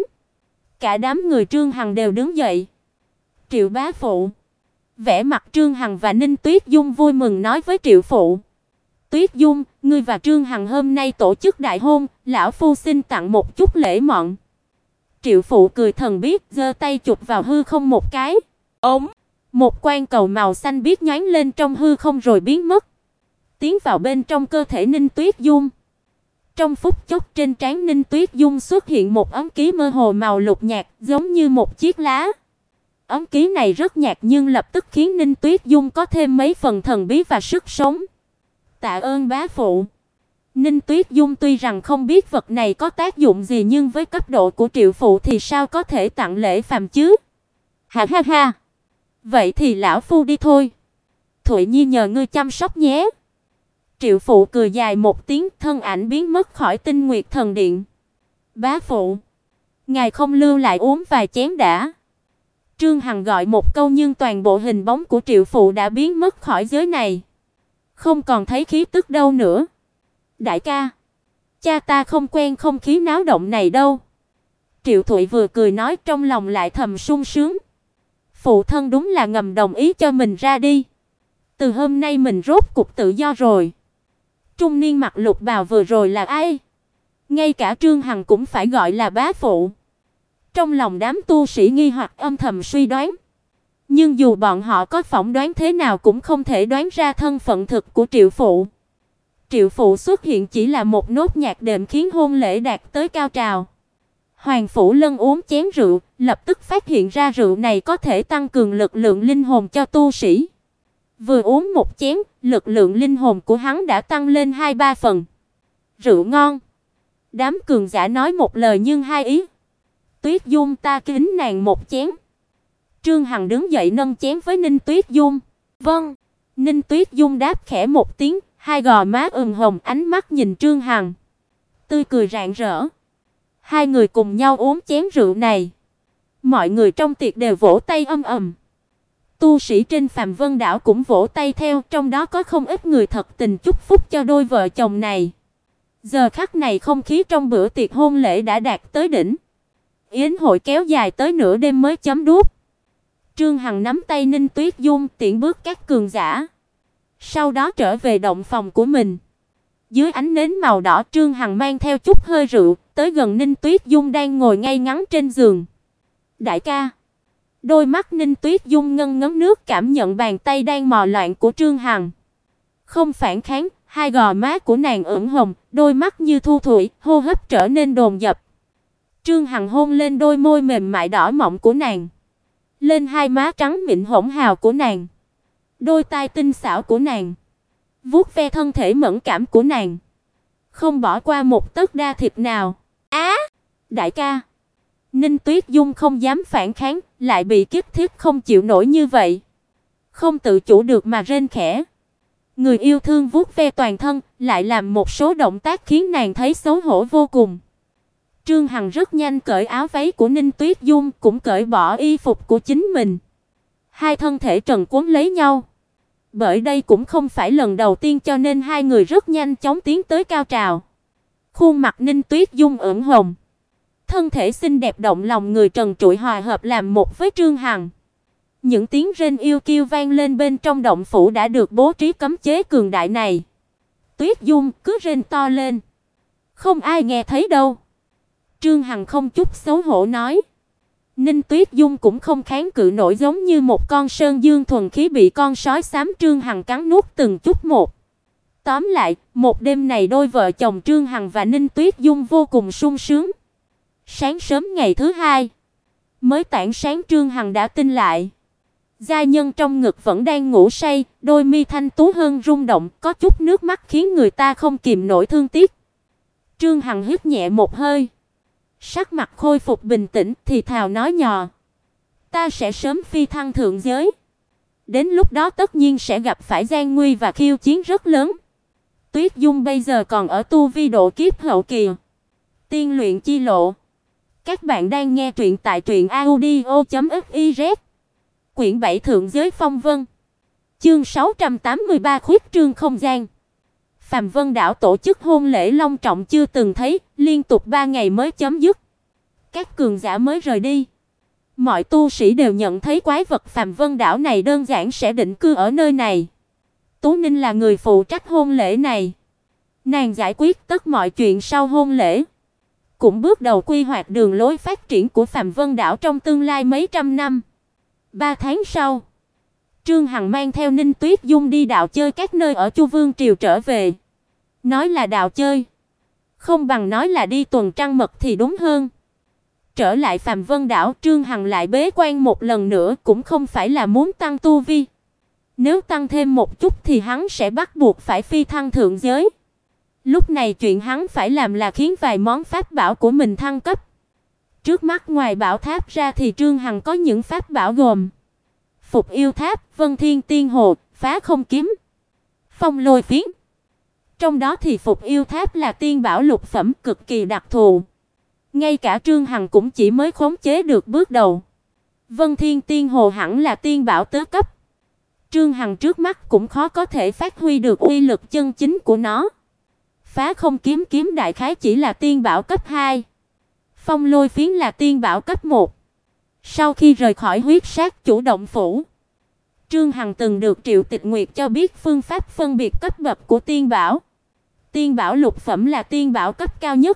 Cả đám người Trương Hằng đều đứng dậy. Triệu bá phụ. Vẻ mặt Trương Hằng và Ninh Tuyết Dung vui mừng nói với Triệu phụ. Tuyết Dung, ngươi và Trương Hằng hôm nay tổ chức đại hôn, lão phu xin tặng một chút lễ mọn." Triệu phụ cười thần bí, giơ tay chụp vào hư không một cái. Ống, một quan cầu màu xanh biếc nhoáng lên trong hư không rồi biến mất, tiến vào bên trong cơ thể Ninh Tuyết Dung. Trong phút chốc trên trán Ninh Tuyết Dung xuất hiện một ấn ký mơ hồ màu lục nhạt, giống như một chiếc lá. Ấn ký này rất nhạt nhưng lập tức khiến Ninh Tuyết Dung có thêm mấy phần thần bí và sức sống. "Tạ ơn bá phụ." Ninh Tuyết Dung tuy rằng không biết vật này có tác dụng gì nhưng với cấp độ của Triệu phụ thì sao có thể tặng lễ phàm chứ? Ha ha ha. "Vậy thì lão phu đi thôi. Thụy Nhi nhờ ngươi chăm sóc nhé." Triệu phụ cười dài một tiếng, thân ảnh biến mất khỏi Tinh Nguyệt Thần Điện. "Bá phụ, ngài không lưu lại uống vài chén đã?" Trương Hằng gọi một câu nhưng toàn bộ hình bóng của Triệu phụ đã biến mất khỏi giới này, không còn thấy khí tức đâu nữa. "Đại ca, cha ta không quen không khí náo động này đâu." Triệu Thụy vừa cười nói, trong lòng lại thầm sung sướng. Phụ thân đúng là ngầm đồng ý cho mình ra đi. Từ hôm nay mình rốt cục tự do rồi. Trung niên mặc lục bào vừa rồi là ai? Ngay cả Trương Hằng cũng phải gọi là bá phụ. Trong lòng đám tu sĩ nghi hoặc âm thầm suy đoán. Nhưng dù bọn họ có phỏng đoán thế nào cũng không thể đoán ra thân phận thực của Triệu phụ. Triệu phụ xuất hiện chỉ là một nốt nhạc đệm khiến hôn lễ đạt tới cao trào. Hoàng Phủ Lân uống chén rượu, lập tức phát hiện ra rượu này có thể tăng cường lực lượng linh hồn cho tu sĩ. Vừa uống một chén, lực lượng linh hồn của hắn đã tăng lên 2-3 phần. "Rượu ngon." Đám cường giả nói một lời nhưng hai ý. "Tuyết Dung, ta kính nàng một chén." Trương Hằng đứng dậy nâng chén với Ninh Tuyết Dung. "Vâng." Ninh Tuyết Dung đáp khẽ một tiếng, hai gò má ửng hồng, ánh mắt nhìn Trương Hằng, tươi cười rạng rỡ. Hai người cùng nhau uống chén rượu này. Mọi người trong tiệc đều vỗ tay ầm ầm. Tu sĩ trên Phàm Vân đảo cũng vỗ tay theo, trong đó có không ít người thật tình chúc phúc cho đôi vợ chồng này. Giờ khắc này không khí trong bữa tiệc hôn lễ đã đạt tới đỉnh. Yến hội kéo dài tới nửa đêm mới chấm dứt. Trương Hằng nắm tay Ninh Tuyết Dung tiễn bước các cường giả. Sau đó trở về động phòng của mình. Dưới ánh nến màu đỏ, Trương Hằng mang theo chút hơi rượu, tới gần Ninh Tuyết Dung đang ngồi ngay ngắn trên giường. "Đại ca." Đôi mắt Ninh Tuyết Dung ngân ngấn nước, cảm nhận bàn tay đang mò loạn của Trương Hằng. Không phản kháng, hai gò má của nàng ửng hồng, đôi mắt như thu thủy, hô hấp trở nên dồn dập. Trương Hằng hôn lên đôi môi mềm mại đỏ mọng của nàng, lên hai má trắng mịn hồng hào của nàng, đôi tai tinh xảo của nàng, vuốt ve thân thể mẫn cảm của nàng, không bỏ qua một tấc da thịt nào. "Á, đại ca." Ninh Tuyết Dung không dám phản kháng, lại bị kích thích không chịu nổi như vậy, không tự chủ được mà rên khẽ. Người yêu thương vuốt ve toàn thân, lại làm một số động tác khiến nàng thấy xấu hổ vô cùng. Trương Hằng rất nhanh cởi áo váy của Ninh Tuyết Dung, cũng cởi bỏ y phục của chính mình. Hai thân thể trần quấn lấy nhau. Bởi đây cũng không phải lần đầu tiên cho nên hai người rất nhanh chóng tiến tới cao trào. Khuôn mặt Ninh Tuyết Dung ửng hồng, thân thể xinh đẹp động lòng người trần trụi hòa hợp làm một với Trương Hằng. Những tiếng rên yêu kiêu vang lên bên trong động phủ đã được bố trí cấm chế cường đại này. "Tuyết Dung, cứ rên to lên, không ai nghe thấy đâu." Trương Hằng không chút xấu hổ nói. Ninh Tuyết Dung cũng không kháng cự nổi, giống như một con sơn dương thuần khí bị con sói xám Trương Hằng cắn nuốt từng chút một. Tóm lại, một đêm này đôi vợ chồng Trương Hằng và Ninh Tuyết Dung vô cùng sung sướng. Sáng sớm ngày thứ hai, mới tảng sáng Trương Hằng đã tỉnh lại. Gia nhân trong ngực vẫn đang ngủ say, đôi mi thanh tú hơn rung động, có chút nước mắt khiến người ta không kìm nổi thương tiếc. Trương Hằng hít nhẹ một hơi, sắc mặt khôi phục bình tĩnh, thì thào nói nhỏ: "Ta sẽ sớm phi thăng thượng giới. Đến lúc đó tất nhiên sẽ gặp phải gian nguy và khiêu chiến rất lớn." Tuyết Dung bây giờ còn ở tu vi độ kiếp hậu kỳ, tiên luyện chi lộ. Các bạn đang nghe truyện tại truyệnaudio.fiz. Quyển 7 Thượng giới phong vân. Chương 683 khuyết trương không gian. Phàm Vân đảo tổ chức hôn lễ long trọng chưa từng thấy, liên tục 3 ngày mới chấm dứt. Các cường giả mới rời đi. Mọi tu sĩ đều nhận thấy quái vật Phàm Vân đảo này đơn giản sẽ định cư ở nơi này. Tú Ninh là người phụ trách hôn lễ này. Nàng giải quyết tất mọi chuyện sau hôn lễ, cũng bước đầu quy hoạch đường lối phát triển của Phạm Vân Đảo trong tương lai mấy trăm năm. 3 tháng sau, Trương Hằng mang theo Ninh Tuyết Dung đi dạo chơi các nơi ở Chu Vương triều trở về. Nói là dạo chơi, không bằng nói là đi tuần trăng mật thì đúng hơn. Trở lại Phạm Vân Đảo, Trương Hằng lại bế quan một lần nữa, cũng không phải là muốn tăng tu vi. Nếu tăng thêm một chút thì hắn sẽ bắt buộc phải phi thăng thượng giới. Lúc này chuyện hắn phải làm là khiến vài món pháp bảo của mình thăng cấp. Trước mắt ngoài bảo tháp ra thì Trương Hằng có những pháp bảo gồm Phục Yêu Tháp, Vân Thiên Tiên Hồ, Phá Không Kiếm, Phong Lôi Phiến. Trong đó thì Phục Yêu Tháp là tiên bảo lục phẩm cực kỳ đặc thù. Ngay cả Trương Hằng cũng chỉ mới khống chế được bước đầu. Vân Thiên Tiên Hồ hẳn là tiên bảo tứ cấp. Trương Hằng trước mắt cũng khó có thể phát huy được uy lực chân chính của nó. Phá Không Kiếm kiếm đại khái chỉ là tiên bảo cấp 2. Phong Lôi Phiến là tiên bảo cấp 1. Sau khi rời khỏi huyết sát chủ động phủ, Trương Hằng từng được Triệu Tịch Nguyệt cho biết phương pháp phân biệt cấp bậc của tiên bảo. Tiên bảo lục phẩm là tiên bảo cấp cao nhất.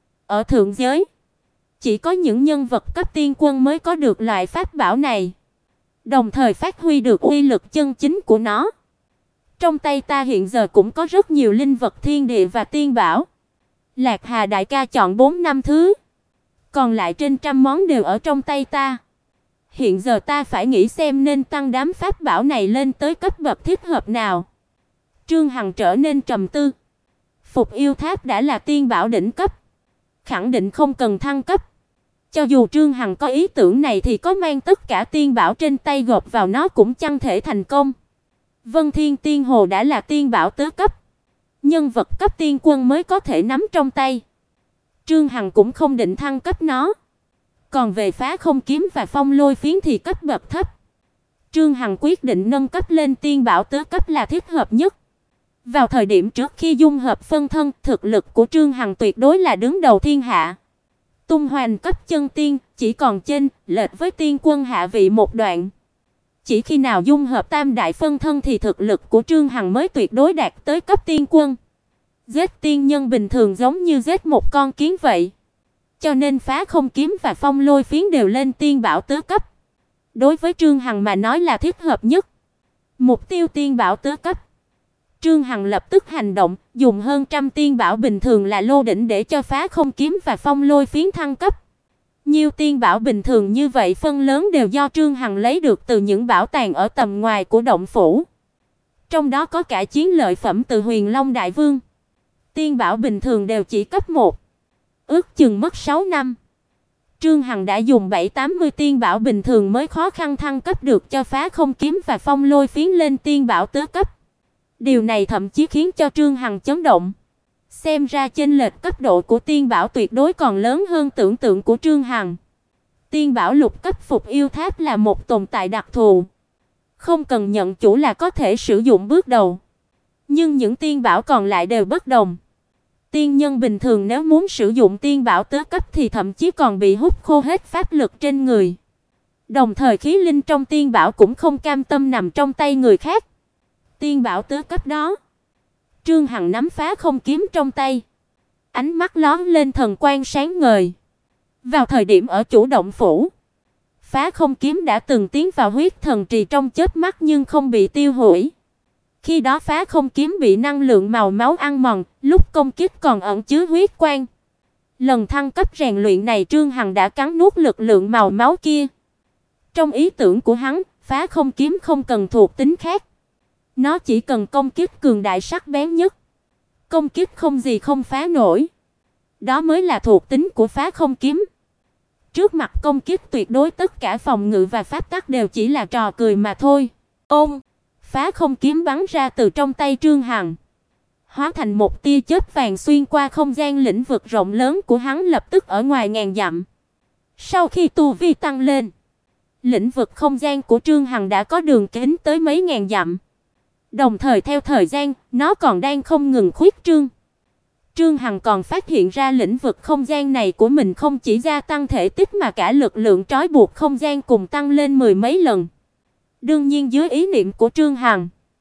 Ở thượng giới, chỉ có những nhân vật cấp tiên quân mới có được loại pháp bảo này, đồng thời phát huy được uy lực chân chính của nó. Trong tay ta hiện giờ cũng có rất nhiều linh vật thiên địa và tiên bảo. Lạc Hà đại ca chọn 4-5 thứ, còn lại trên trăm món đều ở trong tay ta. Hiện giờ ta phải nghĩ xem nên tăng đám pháp bảo này lên tới cấp bậc thích hợp nào. Trương Hằng trở nên trầm tư. Phục Yêu Tháp đã là tiên bảo đỉnh cấp, khẳng định không cần thăng cấp. Cho dù Trương Hằng có ý tưởng này thì có mang tất cả tiên bảo trên tay gộp vào nó cũng chẳng thể thành công. Vân Thiên Tiên Hồ đã là tiên bảo tứ cấp, nhân vật cấp tiên quân mới có thể nắm trong tay. Trương Hằng cũng không định thăng cấp nó. Còn về Phá Không Kiếm và Phong Lôi Phiến thì cấp bậc thấp. Trương Hằng quyết định nâng cấp lên tiên bảo tứ cấp là thích hợp nhất. Vào thời điểm trước khi dung hợp phân thân, thực lực của Trương Hằng tuyệt đối là đứng đầu thiên hạ. Tung hoành cấp chân tiên, chỉ còn chênh lệch với tiên quân hạ vị một đoạn. Chỉ khi nào dung hợp tam đại phân thân thì thực lực của Trương Hằng mới tuyệt đối đạt tới cấp tiên quân. Giết tiên nhân bình thường giống như giết một con kiến vậy. Cho nên Phá Không Kiếm và Phong Lôi Phiến đều lên tiên bảo tứ cấp. Đối với Trương Hằng mà nói là thích hợp nhất. Mục tiêu tiên bảo tứ cấp. Trương Hằng lập tức hành động, dùng hơn trăm tiên bảo bình thường là lô đỉnh để cho Phá Không Kiếm và Phong Lôi Phiến thăng cấp. Nhiều tiên bảo bình thường như vậy phần lớn đều do Trương Hằng lấy được từ những bảo tàng ở tầm ngoài của động phủ. Trong đó có cả chiến lợi phẩm từ Huyền Long Đại Vương. Tiên bảo bình thường đều chỉ cấp 1. Ước chừng mất 6 năm. Trương Hằng đã dùng 7-80 tiên bảo bình thường mới khó khăn thăng cấp được cho Phá Không Kiếm và Phong Lôi Phiến lên tiên bảo tứ cấp. Điều này thậm chí khiến cho Trương Hằng chấn động. Xem ra chênh lệch cấp độ của tiên bảo tuyệt đối còn lớn hơn tưởng tượng của Trương Hằng. Tiên bảo lục cấp Phục Yêu Tháp là một tồn tại đặc thù, không cần nhận chủ là có thể sử dụng bước đầu. Nhưng những tiên bảo còn lại đều bất đồng. Tiên nhân bình thường nếu muốn sử dụng tiên bảo tứ cấp thì thậm chí còn bị hút khô hết pháp lực trên người. Đồng thời khí linh trong tiên bảo cũng không cam tâm nằm trong tay người khác. Tiên bảo tứ cấp đó, Trương Hằng nắm Phá Không Kiếm trong tay, ánh mắt lóe lên thần quang sáng ngời. Vào thời điểm ở chủ động phủ, Phá Không Kiếm đã từng tiến vào huyết thần trì trong chớp mắt nhưng không bị tiêu hủy. Khi đó Phá Không Kiếm bị năng lượng màu máu ăn mòn, lúc công kích còn ẩn chứa huyết quang. Lần thăng cấp rèn luyện này Trương Hằng đã cắn nuốt lực lượng màu máu kia. Trong ý tưởng của hắn, Phá Không Kiếm không cần thuộc tính khác. Nó chỉ cần công kích cường đại sắc bén nhất. Công kích không gì không phá nổi. Đó mới là thuộc tính của Phá Không Kiếm. Trước mặt công kích tuyệt đối tất cả phòng ngự và pháp tắc đều chỉ là trò cười mà thôi. Ôm, Phá Không Kiếm bắn ra từ trong tay Trương Hằng, hóa thành một tia chớp vàng xuyên qua không gian lĩnh vực rộng lớn của hắn lập tức ở ngoài ngàn dặm. Sau khi tu vi tăng lên, lĩnh vực không gian của Trương Hằng đã có đường kính tới mấy ngàn dặm. Đồng thời theo thời gian, nó còn đang không ngừng khuyết trương. Trương Hằng còn phát hiện ra lĩnh vực không gian này của mình không chỉ gia tăng thể tích mà cả lực lượng trói buộc không gian cùng tăng lên mười mấy lần. Đương nhiên dưới ý niệm của Trương Hằng,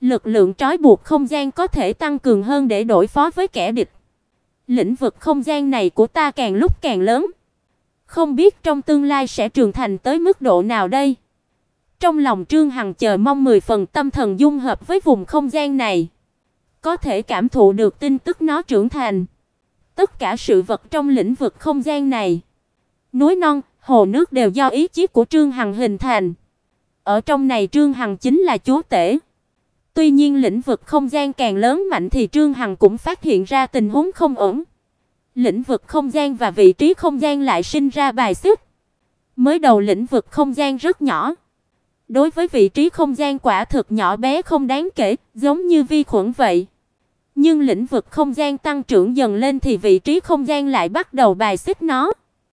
Lực lượng trói buộc không gian có thể tăng cường hơn để đối phó với kẻ địch. Lĩnh vực không gian này của ta càng lúc càng lớn, không biết trong tương lai sẽ trưởng thành tới mức độ nào đây. Trong lòng Trương Hằng chờ mong 10 phần, tâm thần dung hợp với vùng không gian này, có thể cảm thụ được tin tức nó trưởng thành. Tất cả sự vật trong lĩnh vực không gian này, núi non, hồ nước đều do ý chí của Trương Hằng hình thành. Ở trong này Trương Hằng chính là chúa tể. Tuy nhiên lĩnh vực không gian càng lớn mạnh thì Trương Hằng cũng phát hiện ra tình huống không ổn. Lĩnh vực không gian và vị trí không gian lại sinh ra bài xích. Mới đầu lĩnh vực không gian rất nhỏ, đối với vị trí không gian quả thực nhỏ bé không đáng kể, giống như vi khuẩn vậy. Nhưng lĩnh vực không gian tăng trưởng dần lên thì vị trí không gian lại bắt đầu bài xích nó.